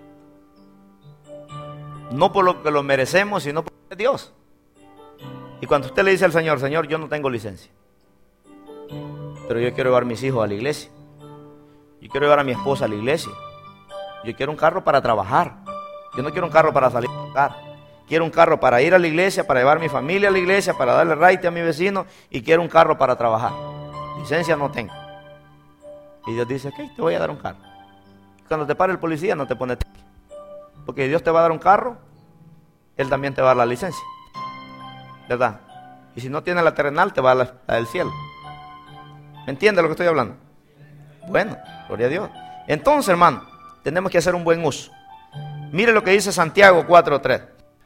no por lo que lo merecemos, sino por Dios. Y cuando usted le dice al Señor: Señor, yo no tengo licencia, pero yo quiero llevar a mis hijos a la iglesia, yo quiero llevar a mi esposa a la iglesia, yo quiero un carro para trabajar, yo no quiero un carro para salir a tocar, quiero un carro para ir a la iglesia, para llevar a mi familia a la iglesia, para darle raite a mi vecino, y quiero un carro para trabajar. Licencia no tengo. Y Dios dice: ok, te voy a dar un carro. Cuando te pare el policía, no te pone ticket, porque Dios te va a dar un carro, Él también te va a dar la licencia, ¿verdad? Y si no tienes la terrenal, te va a dar la del cielo. ¿Me entiendes lo que estoy hablando? Bueno, gloria a Dios. Entonces, hermano, tenemos que hacer un buen uso. Mire lo que dice Santiago cuatro tres.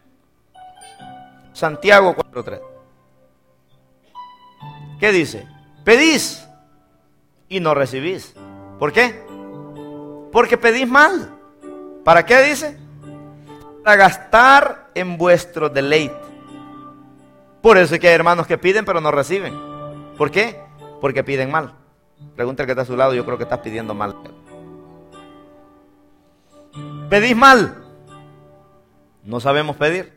Santiago cuatro tres. ¿Qué dice? Pedís y no recibís. ¿Por qué? Porque pedís mal. ¿Para qué dice? Para gastar en vuestro deleite. Por eso es que hay hermanos que piden pero no reciben. ¿Por qué? Porque piden mal. Pregunta al que está a su lado: yo creo que estás pidiendo mal. Pedís mal. No sabemos pedir.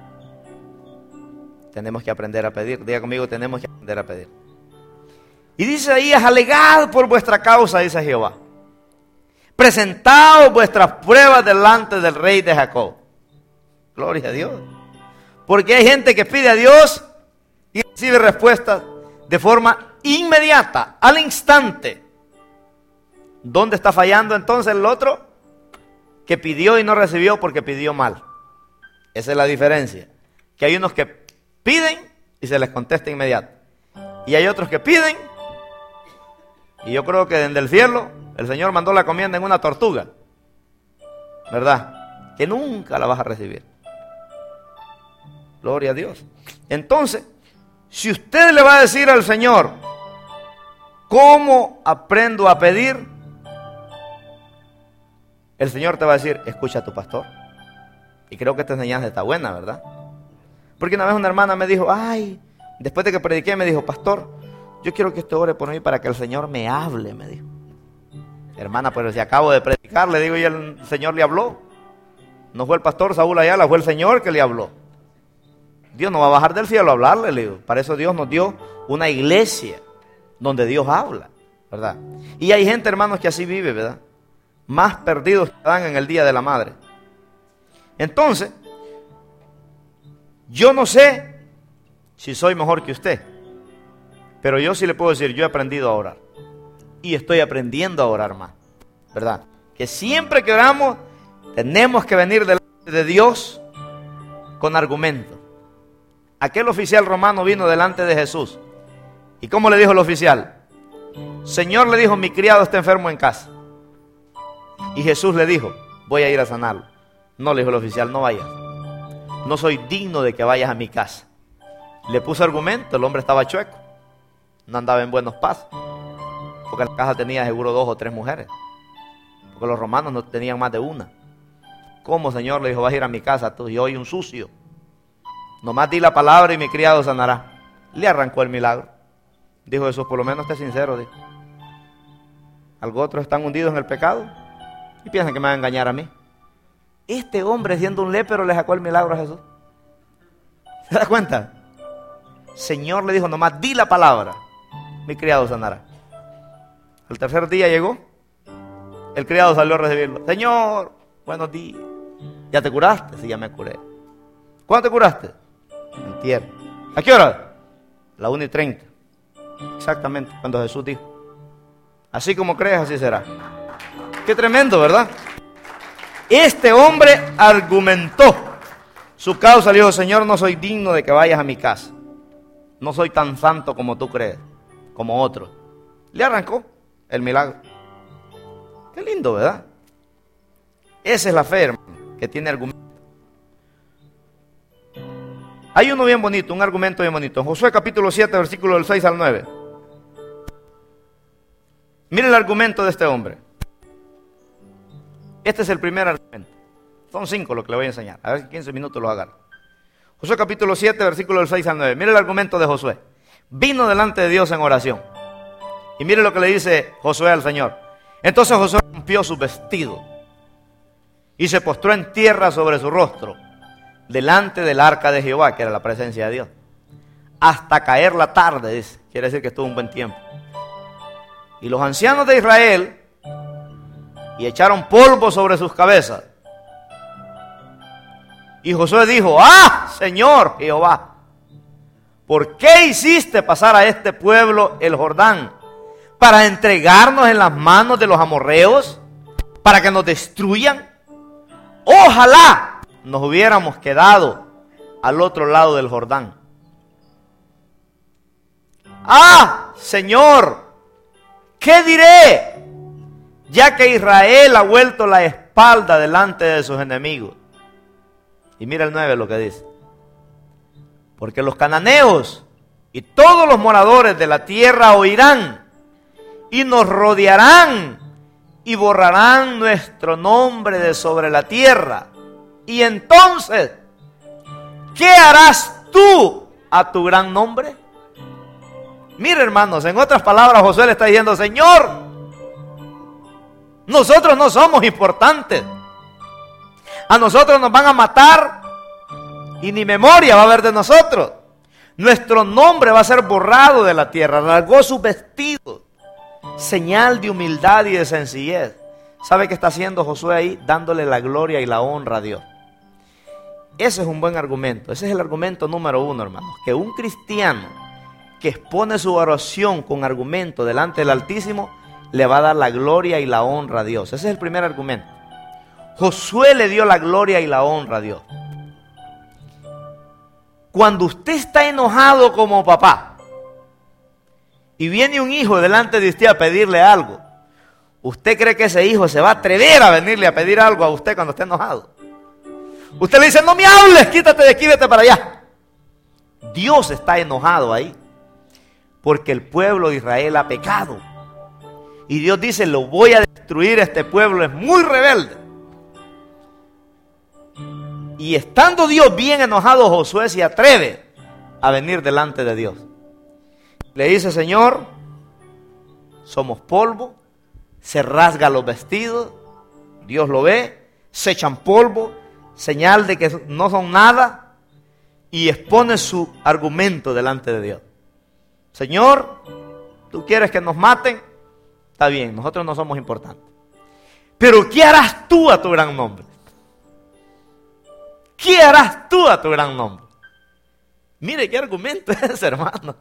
Tenemos que aprender a pedir. Diga conmigo: tenemos que aprender a pedir. Y dice ahí: alegad por vuestra causa, dice Jehová. Presentaos vuestras pruebas delante del rey de Jacob. Gloria a Dios. Porque hay gente que pide a Dios y recibe respuestas de forma inmediata, al instante. ¿Dónde está fallando entonces el otro? Que pidió y no recibió porque pidió mal. Esa es la diferencia. Que hay unos que piden y se les contesta inmediato. Y hay otros que piden, y yo creo que desde el cielo el Señor mandó la comienda en una tortuga, ¿verdad? que nunca la vas a recibir. Gloria a Dios. Entonces, si usted le va a decir al Señor, ¿cómo aprendo a pedir? El Señor te va a decir, escucha a tu pastor. Y creo que esta enseñanza está buena, ¿verdad? Porque una vez una hermana me dijo, ay, después de que prediqué, me dijo, pastor, yo quiero que usted ore por mí para que el Señor me hable, me dijo. Hermana, pero si acabo de predicar, le digo, y el Señor le habló. No fue el pastor Saúl Ayala, fue el Señor que le habló. Dios no va a bajar del cielo a hablarle, le digo. Para eso Dios nos dio una iglesia donde Dios habla, ¿verdad? Y hay gente, hermanos, que así vive, ¿verdad? Más perdidos que dan en el Día de la Madre. Entonces, yo no sé si soy mejor que usted, pero yo sí le puedo decir, yo he aprendido a orar. Y estoy aprendiendo a orar más, ¿verdad? Que siempre que oramos, tenemos que venir delante de Dios con argumentos. Aquel oficial romano vino delante de Jesús. ¿Y cómo le dijo el oficial? Señor, le dijo, mi criado está enfermo en casa. Y Jesús le dijo, voy a ir a sanarlo. No, le dijo el oficial, no vayas. No soy digno de que vayas a mi casa. Le puso argumento, el hombre estaba chueco. No andaba en buenos pasos. Porque en la casa tenía seguro dos o tres mujeres. Porque los romanos no tenían más de una. ¿Cómo, Señor? Le dijo, vas a ir a mi casa, tú y hoy un sucio. Nomás di la palabra y mi criado sanará. Le arrancó el milagro. Dijo Jesús, por lo menos esté sincero. Dijo. Algo otros están hundidos en el pecado y piensan que me van a engañar a mí. Este hombre, siendo un lépero, le sacó el milagro a Jesús. ¿Se da cuenta? Señor le dijo, nomás di la palabra, mi criado sanará. Al tercer día llegó, el criado salió a recibirlo. Señor, buenos días. ¿Ya te curaste? Sí, ya me curé. ¿Cuándo te curaste? Antier. ¿A qué hora? La una y treinta. Exactamente, cuando Jesús dijo, así como crees, así será. Qué tremendo, ¿verdad? Este hombre argumentó su causa. Le dijo, Señor, no soy digno de que vayas a mi casa. No soy tan santo como tú crees, como otros. Le arrancó el milagro. Qué lindo, ¿verdad? Esa es la fe, hermano, que tiene argumento. Hay uno bien bonito, un argumento bien bonito. En Josué capítulo siete, versículo del seis al nueve. Mire el argumento de este hombre. Este es el primer argumento. Son cinco lo que le voy a enseñar. A ver si quince minutos lo agarro. Josué capítulo siete, versículo del seis al nueve. Mire el argumento de Josué. Vino delante de Dios en oración. Y mire lo que le dice Josué al Señor. Entonces Josué rompió su vestido y se postró en tierra sobre su rostro, delante del arca de Jehová, que era la presencia de Dios, hasta caer la tarde, dice. Quiere decir que estuvo un buen tiempo. Y los ancianos de Israel y echaron polvo sobre sus cabezas. Y Josué dijo, ¡ah, Señor Jehová! ¿Por qué hiciste pasar a este pueblo el Jordán? ¿Para entregarnos en las manos de los amorreos? ¿Para que nos destruyan? Ojalá nos hubiéramos quedado al otro lado del Jordán. ¡Ah, Señor! ¿Qué diré? Ya que Israel ha vuelto la espalda delante de sus enemigos. Y mira el nueve lo que dice. Porque los cananeos y todos los moradores de la tierra oirán y nos rodearán y borrarán nuestro nombre de sobre la tierra. Y entonces, ¿qué harás tú a tu gran nombre? Mira, hermanos, en otras palabras Josué le está diciendo, Señor, nosotros no somos importantes. A nosotros nos van a matar y ni memoria va a haber de nosotros. Nuestro nombre va a ser borrado de la tierra. Rasgó sus vestidos, señal de humildad y de sencillez. ¿Sabe qué está haciendo Josué ahí? Dándole la gloria y la honra a Dios. Ese es un buen argumento. Ese es el argumento número uno, hermanos. Que un cristiano que expone su oración con argumento delante del Altísimo le va a dar la gloria y la honra a Dios. Ese es el primer argumento. Josué le dio la gloria y la honra a Dios. Cuando usted está enojado como papá y viene un hijo delante de usted a pedirle algo, ¿usted cree que ese hijo se va a atrever a venirle a pedir algo a usted cuando esté enojado? Usted le dice, no me hables, quítate de aquí, vete para allá. Dios está enojado ahí, porque el pueblo de Israel ha pecado. Y Dios dice, lo voy a destruir, este pueblo es muy rebelde. Y estando Dios bien enojado, Josué se atreve a venir delante de Dios. Le dice, Señor, somos polvo. Se rasga los vestidos, Dios lo ve, se echan polvo, señal de que no son nada, y expone su argumento delante de Dios. Señor, ¿tú quieres que nos maten? Está bien, nosotros no somos importantes. Pero ¿qué harás tú a tu gran nombre? ¿Qué harás tú a tu gran nombre? Mire qué argumento es ese, hermano.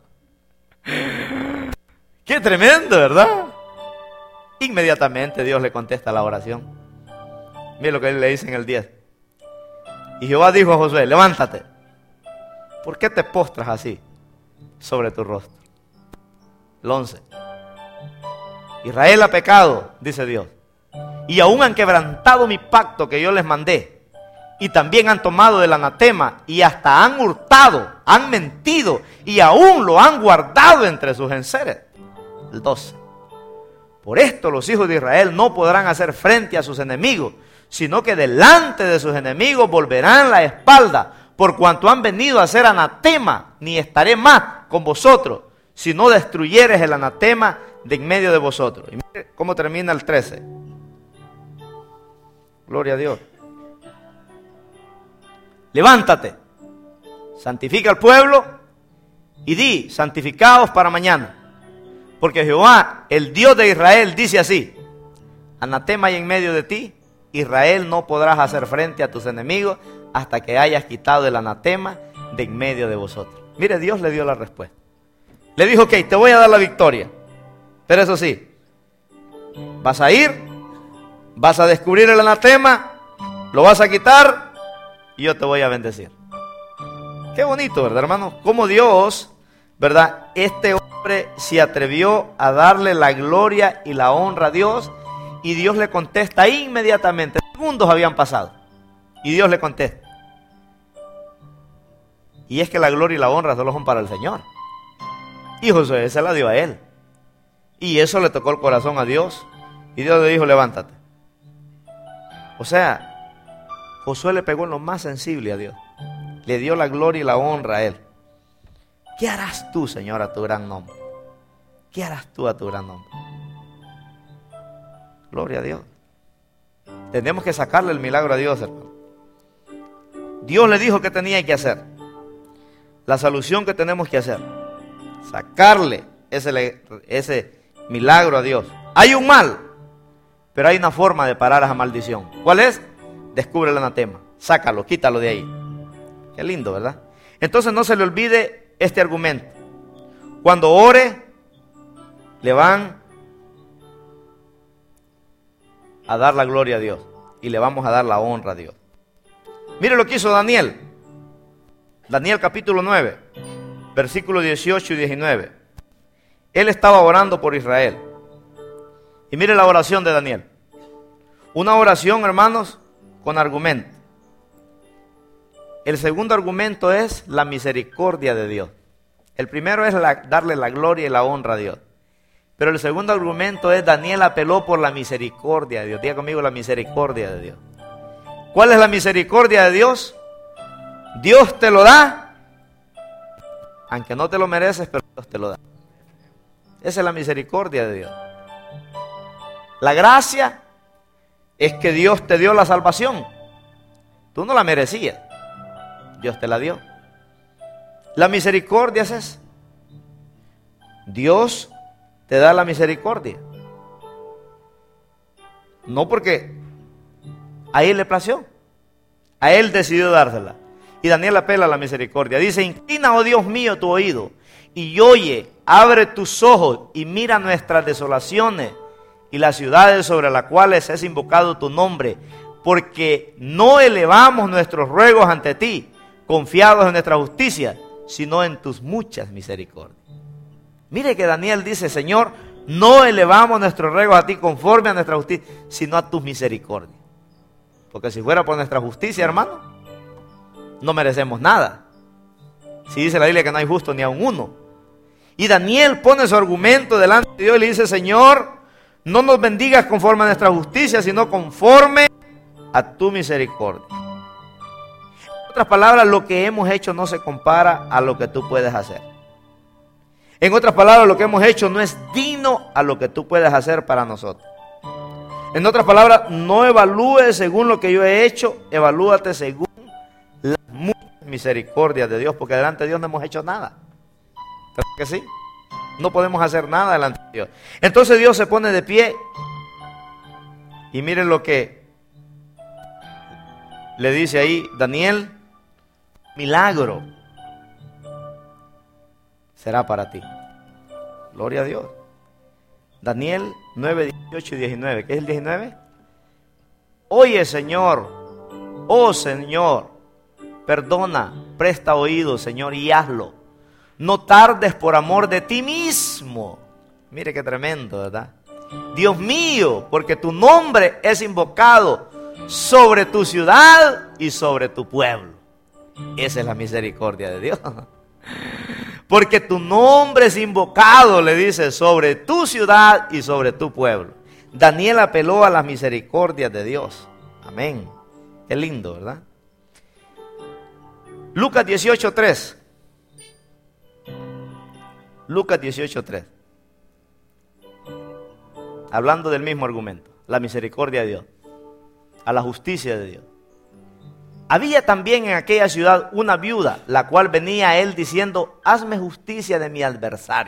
Qué tremendo, ¿verdad? Inmediatamente Dios le contesta la oración. Mire lo que él le dice en el diez. Y Jehová dijo a Josué, levántate. ¿Por qué te postras así sobre tu rostro? El once. Israel ha pecado, dice Dios, y aún han quebrantado mi pacto que yo les mandé, y también han tomado del anatema, y hasta han hurtado, han mentido, y aún lo han guardado entre sus enseres. El doce. Por esto los hijos de Israel no podrán hacer frente a sus enemigos, sino que delante de sus enemigos volverán la espalda, por cuanto han venido a ser anatema, ni estaré más con vosotros, si no destruyeres el anatema de en medio de vosotros. Y mire cómo termina el trece. Gloria a Dios. Levántate, santifica al pueblo y di, santificaos para mañana. Porque Jehová, el Dios de Israel, dice así, anatema hay en medio de ti, Israel no podrás hacer frente a tus enemigos hasta que hayas quitado el anatema de en medio de vosotros. Mire, Dios le dio la respuesta. Le dijo, ok, te voy a dar la victoria, pero eso sí, vas a ir, vas a descubrir el anatema, lo vas a quitar y yo te voy a bendecir. Qué bonito, ¿verdad, hermano? Como Dios, ¿verdad? Este hombre se atrevió a darle la gloria y la honra a Dios, y Dios le contesta inmediatamente. Segundos habían pasado y Dios le contesta. Y es que la gloria y la honra solo son para el Señor. Y Josué se la dio a él. Y eso le tocó el corazón a Dios. Y Dios le dijo, levántate. O sea, Josué le pegó en lo más sensible a Dios. Le dio la gloria y la honra a él. ¿Qué harás tú, Señor, a tu gran nombre? ¿Qué harás tú a tu gran nombre? Gloria a Dios. Tenemos que sacarle el milagro a Dios, hermano. Dios le dijo que tenía que hacer. La solución que tenemos que hacer, sacarle ese, ese milagro a Dios. Hay un mal, pero hay una forma de parar esa maldición. ¿Cuál es? Descubre el anatema, sácalo, quítalo de ahí. Qué lindo, ¿verdad? Entonces no se le olvide este argumento. Cuando ore, le van a dar la gloria a Dios y le vamos a dar la honra a Dios. Mire lo que hizo Daniel. Daniel capítulo nueve, versículos dieciocho y diecinueve. Él estaba orando por Israel. Y mire la oración de Daniel. Una oración, hermanos, con argumento. El segundo argumento es la misericordia de Dios. El primero es la, darle la gloria y la honra a Dios. Pero el segundo argumento es Daniel apeló por la misericordia de Dios. Diga conmigo, la misericordia de Dios. ¿Cuál es la misericordia de Dios? Dios te lo da, aunque no te lo mereces, pero Dios te lo da. Esa es la misericordia de Dios. La gracia es que Dios te dio la salvación. Tú no la merecías, Dios te la dio. La misericordia es esa. Dios te da la misericordia. No porque a Él le plació, a Él decidió dársela. Y Daniel apela a la misericordia. Dice, inclina, oh Dios mío, tu oído y oye, abre tus ojos y mira nuestras desolaciones y las ciudades sobre las cuales es invocado tu nombre, porque no elevamos nuestros ruegos ante ti, confiados en nuestra justicia, sino en tus muchas misericordias. Mire que Daniel dice, Señor, no elevamos nuestros ruegos a ti conforme a nuestra justicia, sino a tus misericordias. Porque si fuera por nuestra justicia, hermano, no merecemos nada. Si dice la Biblia que no hay justo ni a un uno. Y Daniel pone su argumento delante de Dios y le dice: Señor, no nos bendigas conforme a nuestra justicia, sino conforme a tu misericordia. En otras palabras, lo que hemos hecho no se compara a lo que tú puedes hacer. En otras palabras, lo que hemos hecho no es digno a lo que tú puedes hacer para nosotros. En otras palabras, no evalúes según lo que yo he hecho, evalúate según las muchas misericordias de Dios, porque delante de Dios no hemos hecho nada. ¿Verdad que sí? No podemos hacer nada delante de Dios. Entonces Dios se pone de pie y miren lo que le dice ahí Daniel: milagro será para ti. Gloria a Dios. Daniel nueve, dieciocho y diecinueve. ¿Qué es el diecinueve? Oye, Señor, oh Señor, perdona, presta oído, Señor, y hazlo. No tardes por amor de ti mismo. Mire qué tremendo, ¿verdad? Dios mío, porque tu nombre es invocado sobre tu ciudad y sobre tu pueblo. Esa es la misericordia de Dios. Porque tu nombre es invocado, le dice, sobre tu ciudad y sobre tu pueblo. Daniel apeló a las misericordias de Dios. Amén. Qué lindo, ¿verdad? Lucas dieciocho, tres. Lucas dieciocho, tres. Hablando del mismo argumento, la misericordia de Dios, a la justicia de Dios. Había también en aquella ciudad una viuda, la cual venía a él diciendo: hazme justicia de mi adversario.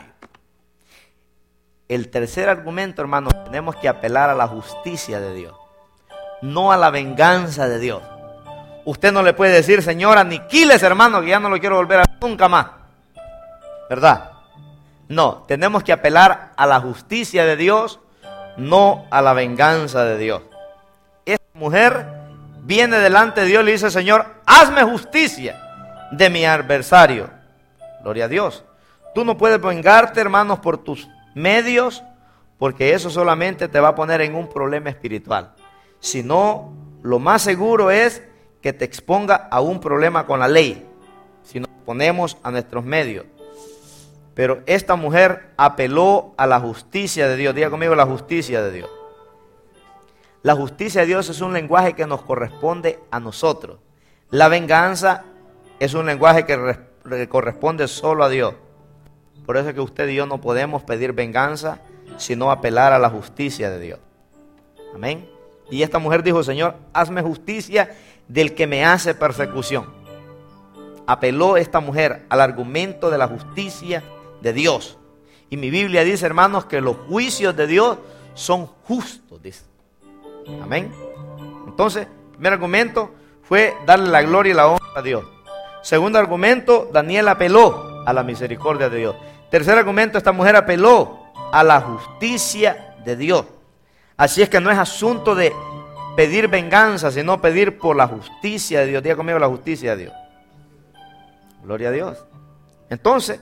El tercer argumento, hermanos, tenemos que apelar a la justicia de Dios, no a la venganza de Dios. Usted no le puede decir: Señor, aniquiles, hermano, que ya no lo quiero volver a ver nunca más, ¿verdad? No, tenemos que apelar a la justicia de Dios, no a la venganza de Dios. Esta mujer viene delante de Dios y le dice: Señor, hazme justicia de mi adversario. Gloria a Dios. Tú no puedes vengarte, hermanos, por tus medios, porque eso solamente te va a poner en un problema espiritual. Sino, lo más seguro es que te exponga a un problema con la ley, si nos ponemos a nuestros medios. Pero esta mujer apeló a la justicia de Dios. Diga conmigo: la justicia de Dios. La justicia de Dios es un lenguaje que nos corresponde a nosotros. La venganza es un lenguaje que re- corresponde solo a Dios. Por eso es que usted y yo no podemos pedir venganza, sino apelar a la justicia de Dios. Amén. Y esta mujer dijo: Señor, hazme justicia del que me hace persecución. Apeló esta mujer al argumento de la justicia de Dios. Y mi Biblia dice, hermanos, que los juicios de Dios son justos, dice. Amén. Entonces, primer argumento fue darle la gloria y la honra a Dios. Segundo argumento, Daniel apeló a la misericordia de Dios. Tercer argumento, esta mujer apeló a la justicia de Dios. Así es que no es asunto de pedir venganza, sino pedir por la justicia de Dios. Diga conmigo: la justicia de Dios. Gloria a Dios. Entonces,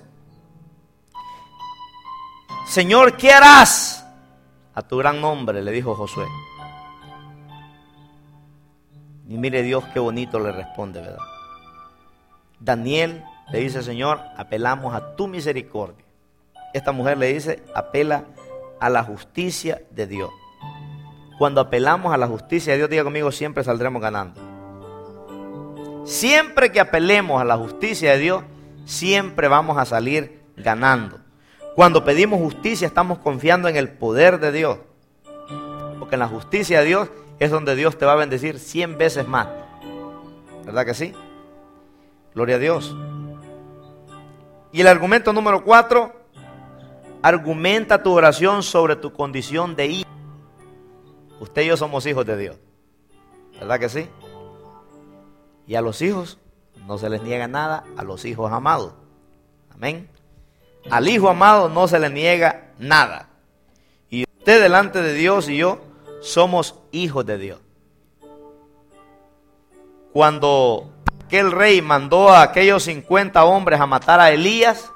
Señor, ¿qué harás a tu gran nombre?, le dijo Josué. Y mire Dios qué bonito le responde, ¿verdad? Daniel le dice: Señor, apelamos a tu misericordia. Esta mujer le dice: apela a la justicia de Dios. Cuando apelamos a la justicia de Dios, diga conmigo, siempre saldremos ganando. Siempre que apelemos a la justicia de Dios, siempre vamos a salir ganando. Cuando pedimos justicia, estamos confiando en el poder de Dios. Porque en la justicia de Dios es donde Dios te va a bendecir cien veces más. ¿Verdad que sí? Gloria a Dios. Y el argumento número cuatro: argumenta tu oración sobre tu condición de hijo. Usted y yo somos hijos de Dios. ¿Verdad que sí? Y a los hijos no se les niega nada, a los hijos amados. Amén. Al hijo amado no se le niega nada. Y usted delante de Dios y yo somos hijos de Dios. Cuando aquel rey mandó a aquellos cincuenta hombres a matar a Elías,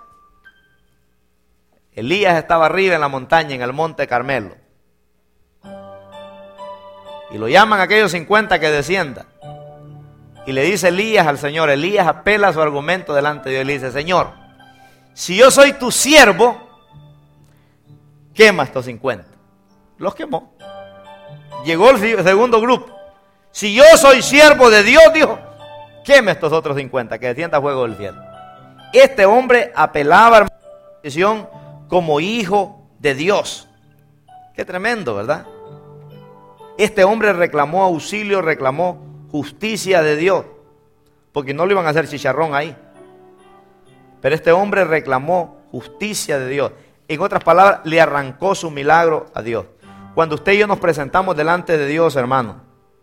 Elías estaba arriba en la montaña, en el monte Carmelo. Y lo llaman a aquellos cincuenta que desciendan. Y le dice Elías al Señor, Elías apela a su argumento delante de Dios y le dice, Señor, si yo soy tu siervo, quema estos cincuenta. Los quemó. Llegó el segundo grupo. Si yo soy siervo de Dios, dijo, queme estos otros cincuenta, que descienda fuego del cielo. Este hombre apelaba a la posición como hijo de Dios. Qué tremendo, ¿verdad? Este hombre reclamó auxilio, reclamó justicia de Dios, porque no le iban a hacer chicharrón ahí. Pero este hombre reclamó justicia de Dios. En otras palabras, le arrancó su milagro a Dios. Cuando usted y yo nos presentamos delante de Dios, hermano,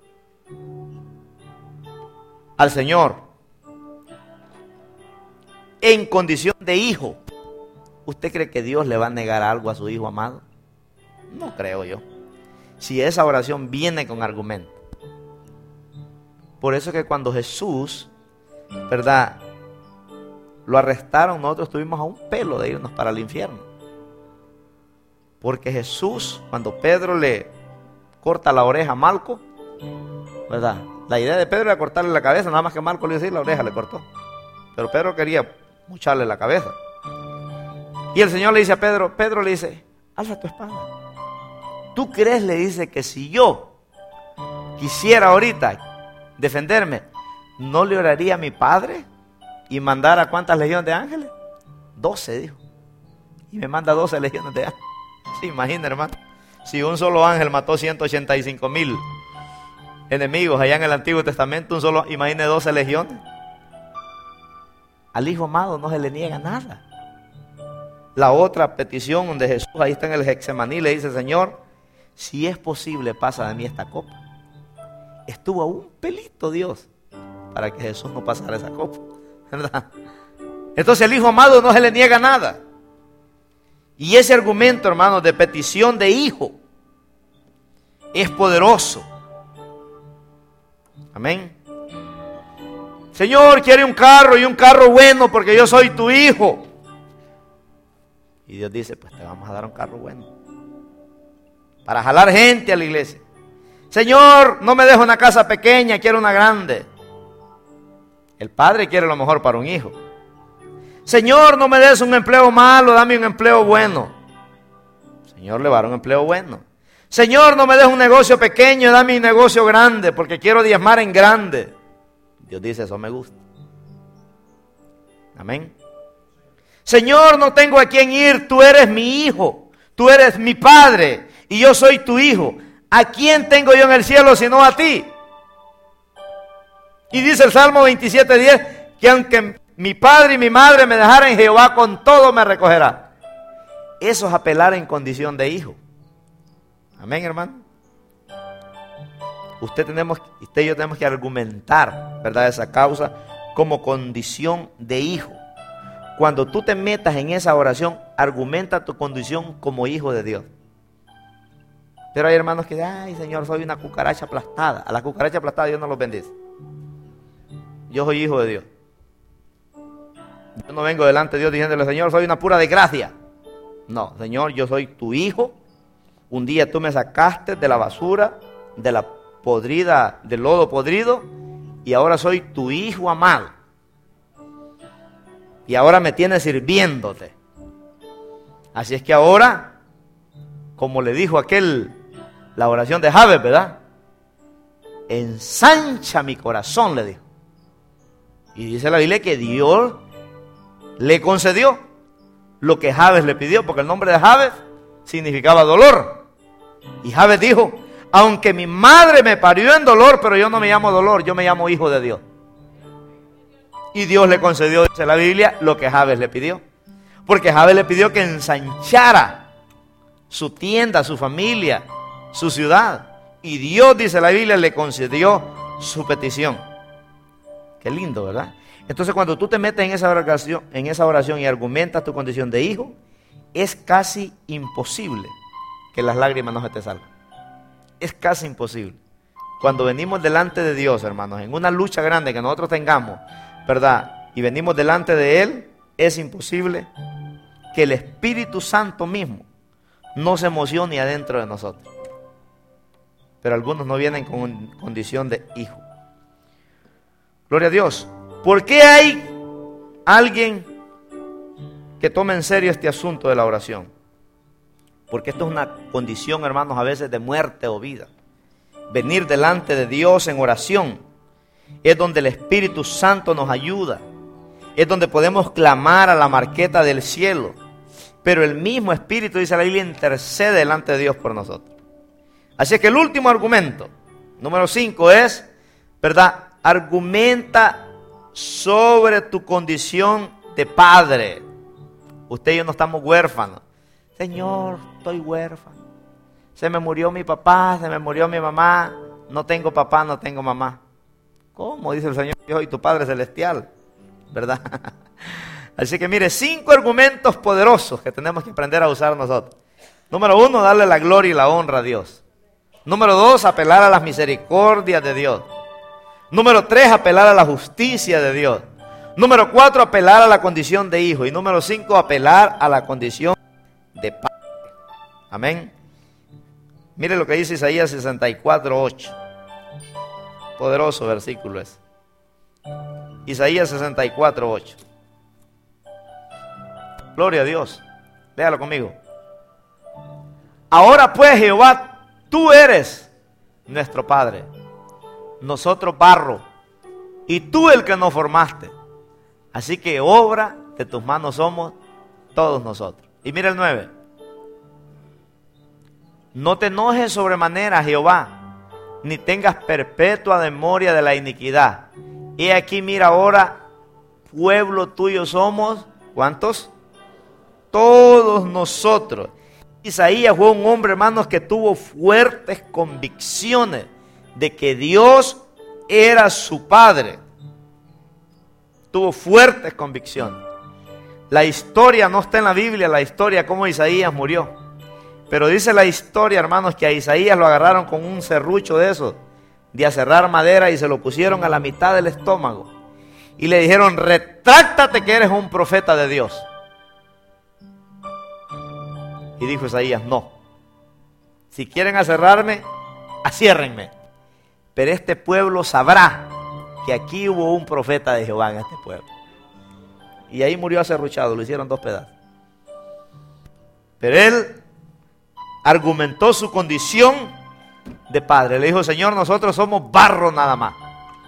al Señor, en condición de hijo, ¿usted cree que Dios le va a negar algo a su hijo amado? No creo yo. Si esa oración viene con argumento. Por eso que cuando Jesús, ¿verdad?, lo arrestaron, nosotros estuvimos a un pelo de irnos para el infierno. Porque Jesús, cuando Pedro le corta la oreja a Malco, ¿verdad?, la idea de Pedro era cortarle la cabeza, nada más que Malco le iba a decir, la oreja le cortó. Pero Pedro quería mocharle la cabeza. Y el Señor le dice a Pedro, Pedro le dice, alza tu espada. ¿Tú crees, le dice, que si yo quisiera ahorita defenderme, no le oraría a mi Padre y mandara cuántas legiones de ángeles? doce, dijo. Y me manda doce legiones de ángeles. ¿Se imagina, hermano? Si un solo ángel mató ciento ochenta y cinco mil enemigos allá en el Antiguo Testamento, un solo, imagine doce legiones. Al Hijo amado no se le niega nada. La otra petición donde Jesús, ahí está en el Getsemaní, le dice, Señor, si es posible, pasa de mí esta copa. Estuvo a un pelito Dios para que Jesús no pasara esa copa, ¿verdad? Entonces el Hijo amado no se le niega nada. Y ese argumento, hermanos, de petición de hijo es poderoso. Amén. Señor, quiere un carro y un carro bueno porque yo soy tu hijo. Y Dios dice, pues te vamos a dar un carro bueno para jalar gente a la iglesia. Señor, no me dejo una casa pequeña, quiero una grande. El padre quiere lo mejor para un hijo. Señor, no me des un empleo malo, dame un empleo bueno. Señor, le va a dar un empleo bueno. Señor, no me des un negocio pequeño, dame un negocio grande, porque quiero diezmar en grande. Dios dice, eso me gusta. Amén. Señor, no tengo a quién ir, tú eres mi hijo, tú eres mi padre, y yo soy tu hijo. ¿A quién tengo yo en el cielo sino a ti? Y dice el Salmo veintisiete diez, que aunque mi padre y mi madre me dejaran, Jehová con todo me recogerá. Eso es apelar en condición de hijo. Amén, hermano. Usted, tenemos, usted y yo tenemos que argumentar, ¿verdad?, esa causa como condición de hijo. Cuando tú te metas en esa oración, argumenta tu condición como hijo de Dios. Pero hay hermanos que dicen, ay, Señor, soy una cucaracha aplastada. A la cucaracha aplastada Dios no los bendice. Yo soy hijo de Dios. Yo no vengo delante de Dios diciéndole, Señor, soy una pura desgracia. No, Señor, yo soy tu hijo. Un día tú me sacaste de la basura, de la podrida, del lodo podrido, y ahora soy tu hijo amado. Y ahora me tienes sirviéndote. Así es que ahora, como le dijo aquel, la oración de Jabes, ¿verdad? Ensancha mi corazón, le dijo. Y dice la Biblia que Dios le concedió lo que Jabes le pidió, porque el nombre de Jabes significaba dolor. Y Jabes dijo, aunque mi madre me parió en dolor, pero yo no me llamo dolor, yo me llamo hijo de Dios. Y Dios le concedió, dice la Biblia, lo que Jabes le pidió. Porque Jabes le pidió que ensanchara su tienda, su familia, su ciudad. Y Dios, dice la Biblia, le concedió su petición. Qué lindo, ¿verdad? Entonces cuando tú te metes en esa oración, en esa oración y argumentas tu condición de hijo, es casi imposible que las lágrimas no se te salgan. Es casi imposible. Cuando venimos delante de Dios, hermanos, en una lucha grande que nosotros tengamos, ¿verdad?, y venimos delante de Él, es imposible que el Espíritu Santo mismo no se emocione adentro de nosotros. Pero algunos no vienen con condición de hijo. Gloria a Dios. ¿Por qué hay alguien que tome en serio este asunto de la oración? Porque esto es una condición, hermanos, a veces de muerte o vida. Venir delante de Dios en oración es donde el Espíritu Santo nos ayuda. Es donde podemos clamar a la marqueta del cielo. Pero el mismo Espíritu, dice la Biblia, intercede delante de Dios por nosotros. Así que el último argumento, número cinco, es, ¿verdad? Argumenta sobre tu condición de padre. Usted y yo no estamos huérfanos. Señor, estoy huérfano. Se me murió mi papá, se me murió mi mamá. No tengo papá, no tengo mamá. ¿Cómo? Dice el Señor, yo y tu Padre Celestial, ¿verdad? Así que mire, cinco argumentos poderosos que tenemos que aprender a usar nosotros. Número uno, darle la gloria y la honra a Dios. Número dos, apelar a las misericordias de Dios. Número tres, apelar a la justicia de Dios. Número cuatro, apelar a la condición de hijo. Y número cinco, apelar a la condición de padre. Amén. Mire lo que dice Isaías sesenta y cuatro, ocho. Poderoso versículo es. Isaías sesenta y cuatro, ocho. Gloria a Dios. Léalo conmigo. Ahora pues, Jehová, tú eres nuestro Padre, nosotros barro, y tú el que nos formaste. Así que obra de tus manos somos todos nosotros. Y mira el nueve. No te enojes sobremanera, Jehová, ni tengas perpetua memoria de la iniquidad. He aquí, mira ahora, pueblo tuyo somos, ¿cuántos? Todos nosotros. Isaías fue un hombre, hermanos, que tuvo fuertes convicciones de que Dios era su Padre. Tuvo fuertes convicciones. La historia no está en la Biblia, la historia cómo Isaías murió. Pero dice la historia, hermanos, que a Isaías lo agarraron con un serrucho de esos, de aserrar madera, y se lo pusieron a la mitad del estómago. Y le dijeron, retráctate que eres un profeta de Dios. Y dijo Isaías, no. Si quieren aserrarme, aciérrenme. Pero este pueblo sabrá que aquí hubo un profeta de Jehová en este pueblo. Y ahí murió aserruchado, lo hicieron dos pedazos. Pero él argumentó su condición de padre. Le dijo, Señor, nosotros somos barro nada más.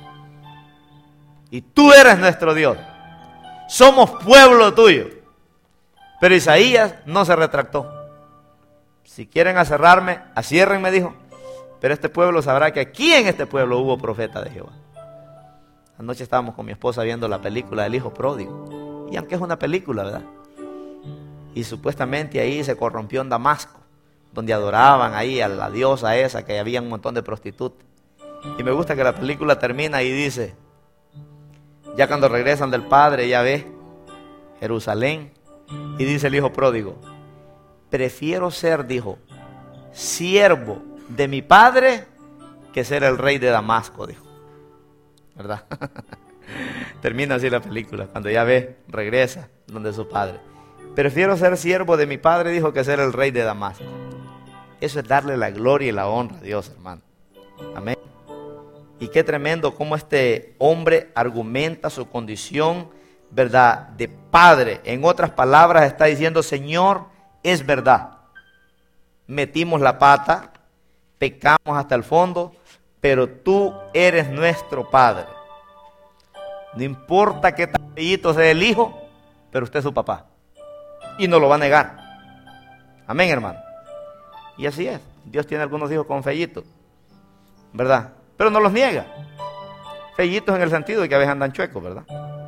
Y tú eres nuestro Dios. Somos pueblo tuyo. Pero Isaías no se retractó. Si quieren aserrarme, aciérrenme, dijo. Pero este pueblo sabrá que aquí en este pueblo hubo profeta de Jehová. Anoche estábamos con mi esposa viendo la película del Hijo Pródigo. Y aunque es una película, ¿verdad? Y supuestamente ahí se corrompió en Damasco, donde adoraban ahí a la diosa esa, que había un montón de prostitutas. Y me gusta que la película termina y dice, ya cuando regresan del Padre, ya ve Jerusalén. Y dice el Hijo Pródigo, prefiero ser, dijo, siervo de mi padre que ser el rey de Damasco, dijo. ¿Verdad? Termina así la película, cuando ya ve, regresa donde su padre. Prefiero ser siervo de mi padre, dijo, que ser el rey de Damasco. Eso es darle la gloria y la honra a Dios, hermano. Amén. Y qué tremendo cómo este hombre argumenta su condición, ¿verdad?, de padre. En otras palabras está diciendo, Señor, es verdad, metimos la pata, pecamos hasta el fondo, pero tú eres nuestro Padre. No importa qué tan bellito sea el hijo, pero usted es su papá. Y no lo va a negar. Amén, hermano. Y así es. Dios tiene algunos hijos con fellitos, ¿verdad? Pero no los niega. Fellitos en el sentido de que a veces andan chuecos, ¿verdad?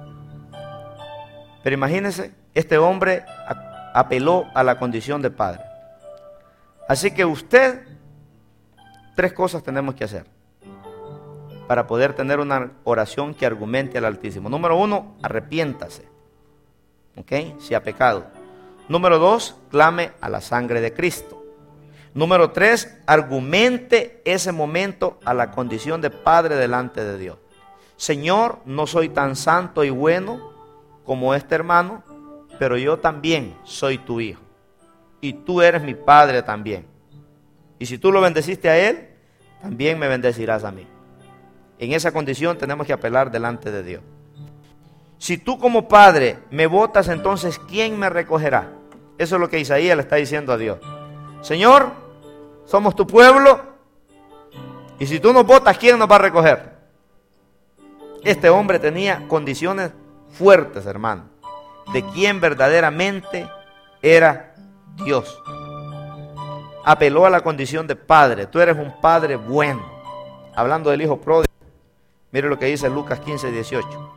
Pero imagínense, este hombre apeló a la condición de padre. Así que usted, tres cosas tenemos que hacer para poder tener una oración que argumente al Altísimo. Número uno, arrepiéntase, ¿ok? Si ha pecado. Número dos, clame a la sangre de Cristo. Número tres, argumente ese momento a la condición de padre delante de Dios. Señor, no soy tan santo y bueno como este hermano, pero yo también soy tu hijo. Y tú eres mi padre también. Y si tú lo bendeciste a él, también me bendecirás a mí. En esa condición tenemos que apelar delante de Dios. Si tú como padre me botas, entonces ¿quién me recogerá? Eso es lo que Isaías le está diciendo a Dios. Señor, somos tu pueblo, y si tú nos botas, ¿quién nos va a recoger? Este hombre tenía condiciones fuertes, hermano, de quién verdaderamente era Dios. Apeló a la condición de padre. Tú eres un padre bueno. Hablando del hijo pródigo, mire lo que dice Lucas quince, dieciocho.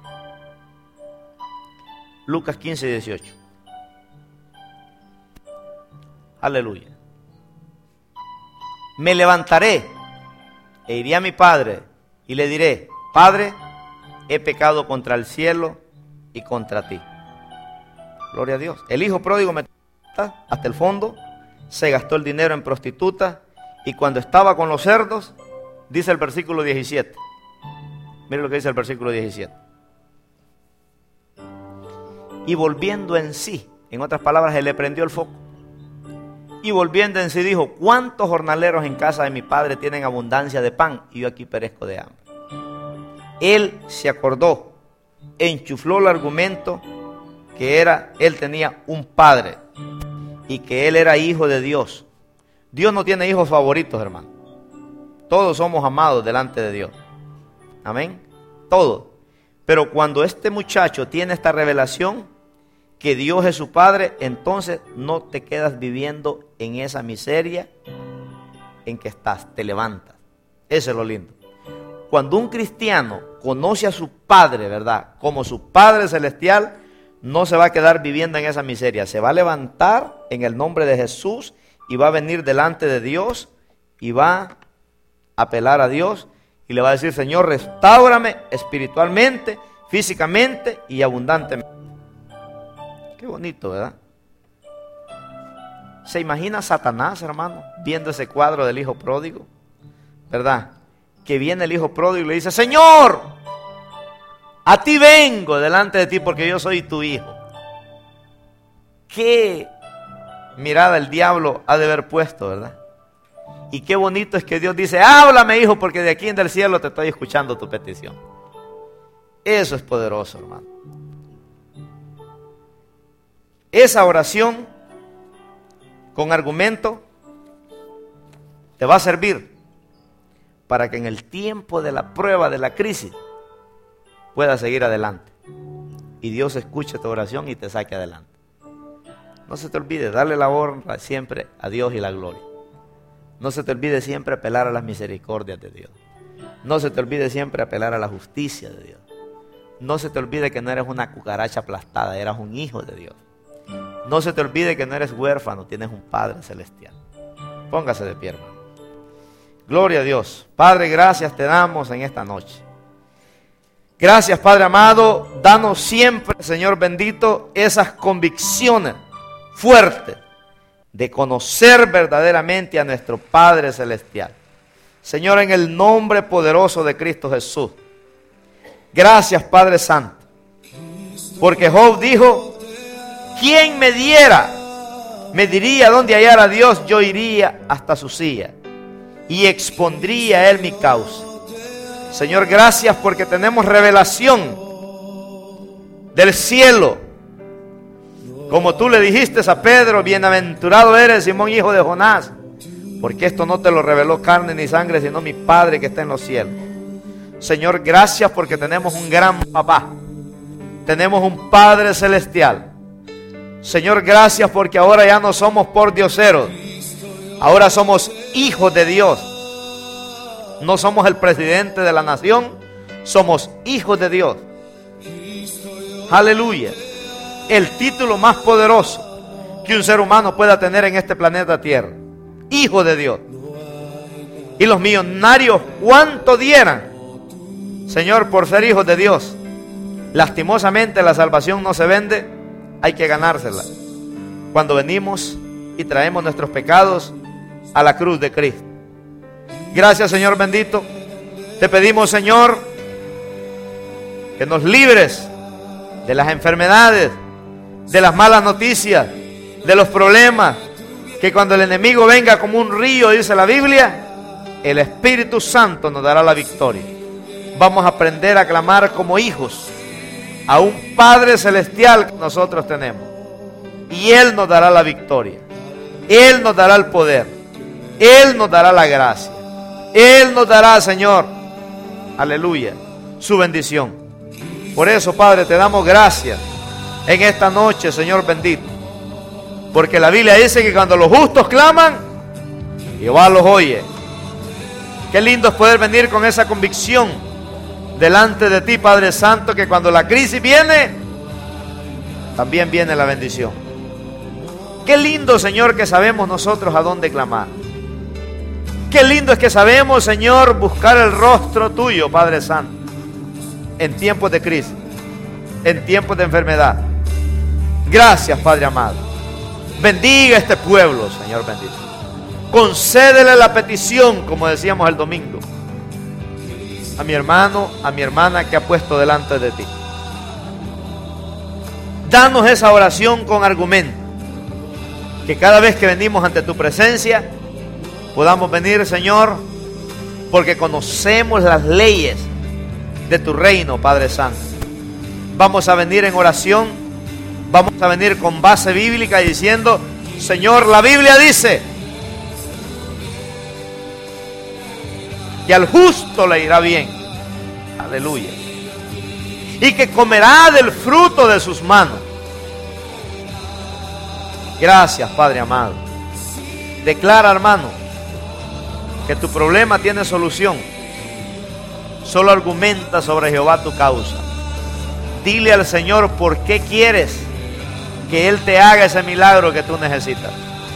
Lucas quince, dieciocho. Aleluya. Me levantaré e iré a mi padre y le diré: Padre, he pecado contra el cielo y contra ti. Gloria a Dios. El hijo pródigo metió hasta el fondo, se gastó el dinero en prostitutas, y cuando estaba con los cerdos, dice el versículo diecisiete. Mire lo que dice el versículo diecisiete. Y volviendo en sí, en otras palabras, él le prendió el foco. Y volviendo en sí dijo: ¿cuántos jornaleros en casa de mi padre tienen abundancia de pan y yo aquí perezco de hambre? Él se acordó, enchufló el argumento que era, él tenía un padre y que él era hijo de Dios. Dios no tiene hijos favoritos, hermano. Todos somos amados delante de Dios. Amén. Todos. Pero cuando este muchacho tiene esta revelación que Dios es su padre, entonces no te quedas viviendo en esa miseria en que estás, te levantas. Eso es lo lindo. Cuando un cristiano conoce a su padre, ¿verdad?, como su Padre Celestial, no se va a quedar viviendo en esa miseria. Se va a levantar en el nombre de Jesús y va a venir delante de Dios y va a apelar a Dios y le va a decir: Señor, restáurame espiritualmente, físicamente y abundantemente. Qué bonito, ¿verdad? ¿Se imagina Satanás, hermano, viendo ese cuadro del hijo pródigo? ¿Verdad? Que viene el hijo pródigo y le dice: Señor, a ti vengo delante de ti porque yo soy tu hijo. Qué mirada el diablo ha de haber puesto, ¿verdad? Y qué bonito es que Dios dice: háblame, hijo, porque de aquí en el cielo te estoy escuchando tu petición. Eso es poderoso, hermano. Esa oración con argumento te va a servir para que en el tiempo de la prueba, de la crisis, puedas seguir adelante. Y Dios escuche tu oración y te saque adelante. No se te olvide darle la honra siempre a Dios y la gloria. No se te olvide siempre apelar a las misericordias de Dios. No se te olvide siempre apelar a la justicia de Dios. No se te olvide que no eres una cucaracha aplastada, eras un hijo de Dios. No se te olvide que no eres huérfano, tienes un Padre Celestial. Póngase de pie, hermano. Gloria a Dios. Padre, gracias te damos en esta noche. Gracias, Padre amado. Danos siempre, Señor bendito, esas convicciones fuertes de conocer verdaderamente a nuestro Padre Celestial. Señor, en el nombre poderoso de Cristo Jesús. Gracias, Padre Santo. Porque Job dijo: ¿quién me diera? Me diría dónde hallar a Dios, yo iría hasta su silla y expondría a él mi causa. Señor, gracias porque tenemos revelación del cielo. Como tú le dijiste a Pedro: bienaventurado eres, Simón, hijo de Jonás, porque esto no te lo reveló carne ni sangre, sino mi Padre que está en los cielos. Señor, gracias porque tenemos un gran papá. Tenemos un Padre Celestial. Señor, gracias porque ahora ya no somos pordioseros. Ahora somos hijos de Dios. No somos el presidente de la nación, somos hijos de Dios. Aleluya. El título más poderoso que un ser humano pueda tener en este planeta Tierra: hijo de Dios. Y los millonarios, ¿cuánto dieran, Señor, por ser hijos de Dios? Lastimosamente la salvación no se vende, hay que ganársela cuando venimos y traemos nuestros pecados a la cruz de Cristo. Gracias, Señor bendito. Te pedimos, Señor, que nos libres de las enfermedades, de las malas noticias, de los problemas, que cuando el enemigo venga como un río, dice la Biblia, el Espíritu Santo nos dará la victoria. vamos a aprender a clamar como hijos a un Padre Celestial que nosotros tenemos. Y Él nos dará la victoria. Él nos dará el poder. Él nos dará la gracia. Él nos dará, Señor, aleluya, su bendición. Por eso, Padre, te damos gracias en esta noche, Señor bendito. Porque la Biblia dice que cuando los justos claman, Jehová los oye. Qué lindo es poder venir con esa convicción delante de ti, Padre Santo, que cuando la crisis viene, también viene la bendición. Qué lindo, Señor, que sabemos nosotros a dónde clamar. Qué lindo es que sabemos, Señor, buscar el rostro tuyo, Padre Santo, en tiempos de crisis, en tiempos de enfermedad. Gracias, Padre amado. Bendiga este pueblo, Señor bendito. Concédele la petición, como decíamos el domingo, a mi hermano, a mi hermana que ha puesto delante de ti. Danos esa oración con argumento, que cada vez que venimos ante tu presencia podamos venir, Señor, porque conocemos las leyes de tu reino, Padre Santo. Vamos a venir en oración, vamos a venir con base bíblica diciendo: Señor, la Biblia dice que al justo le irá bien, aleluya, y que comerá del fruto de sus manos. Gracias, Padre amado. Declara, hermano, que tu problema tiene solución. Solo argumenta sobre Jehová tu causa. Dile al Señor por qué quieres que Él te haga ese milagro que tú necesitas.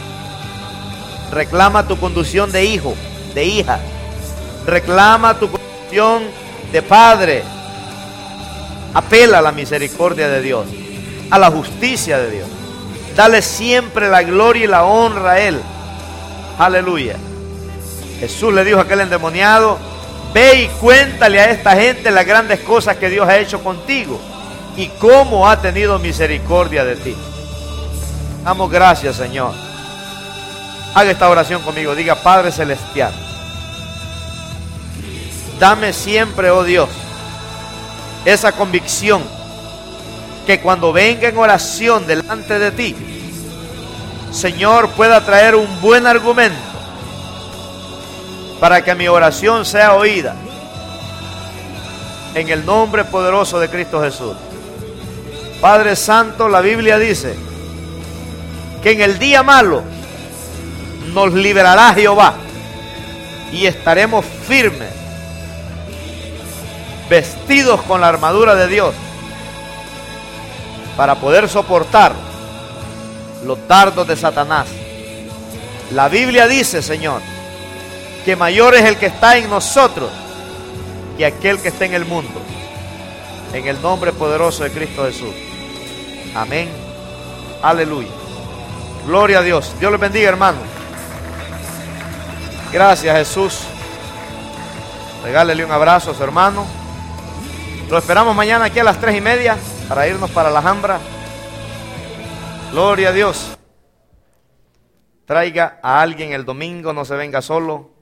Reclama tu condición de hijo, de hija. Reclama tu condición de padre. Apela a la misericordia de Dios, a la justicia de Dios. Dale siempre la gloria y la honra a Él. Aleluya. Jesús le dijo a aquel endemoniado: ve y cuéntale a esta gente las grandes cosas que Dios ha hecho contigo y cómo ha tenido misericordia de ti. Damos gracias, Señor. Haga esta oración conmigo. Diga: Padre Celestial, dame siempre, oh Dios, esa convicción que cuando venga en oración delante de ti, Señor, pueda traer un buen argumento para que mi oración sea oída. En el nombre poderoso de Cristo Jesús. Padre Santo, la Biblia dice que en el día malo nos liberará Jehová y estaremos firmes, vestidos con la armadura de Dios, para poder soportar los dardos de Satanás. La Biblia dice, Señor, que mayor es el que está en nosotros que aquel que está en el mundo. En el nombre poderoso de Cristo Jesús. Amén. Aleluya. Gloria a Dios. Dios les bendiga, hermano. Gracias, Jesús. Regálele un abrazo a su hermano. Lo esperamos mañana aquí a las tres y media para irnos para la Alhambra. Gloria a Dios. Traiga a alguien el domingo, no se venga solo.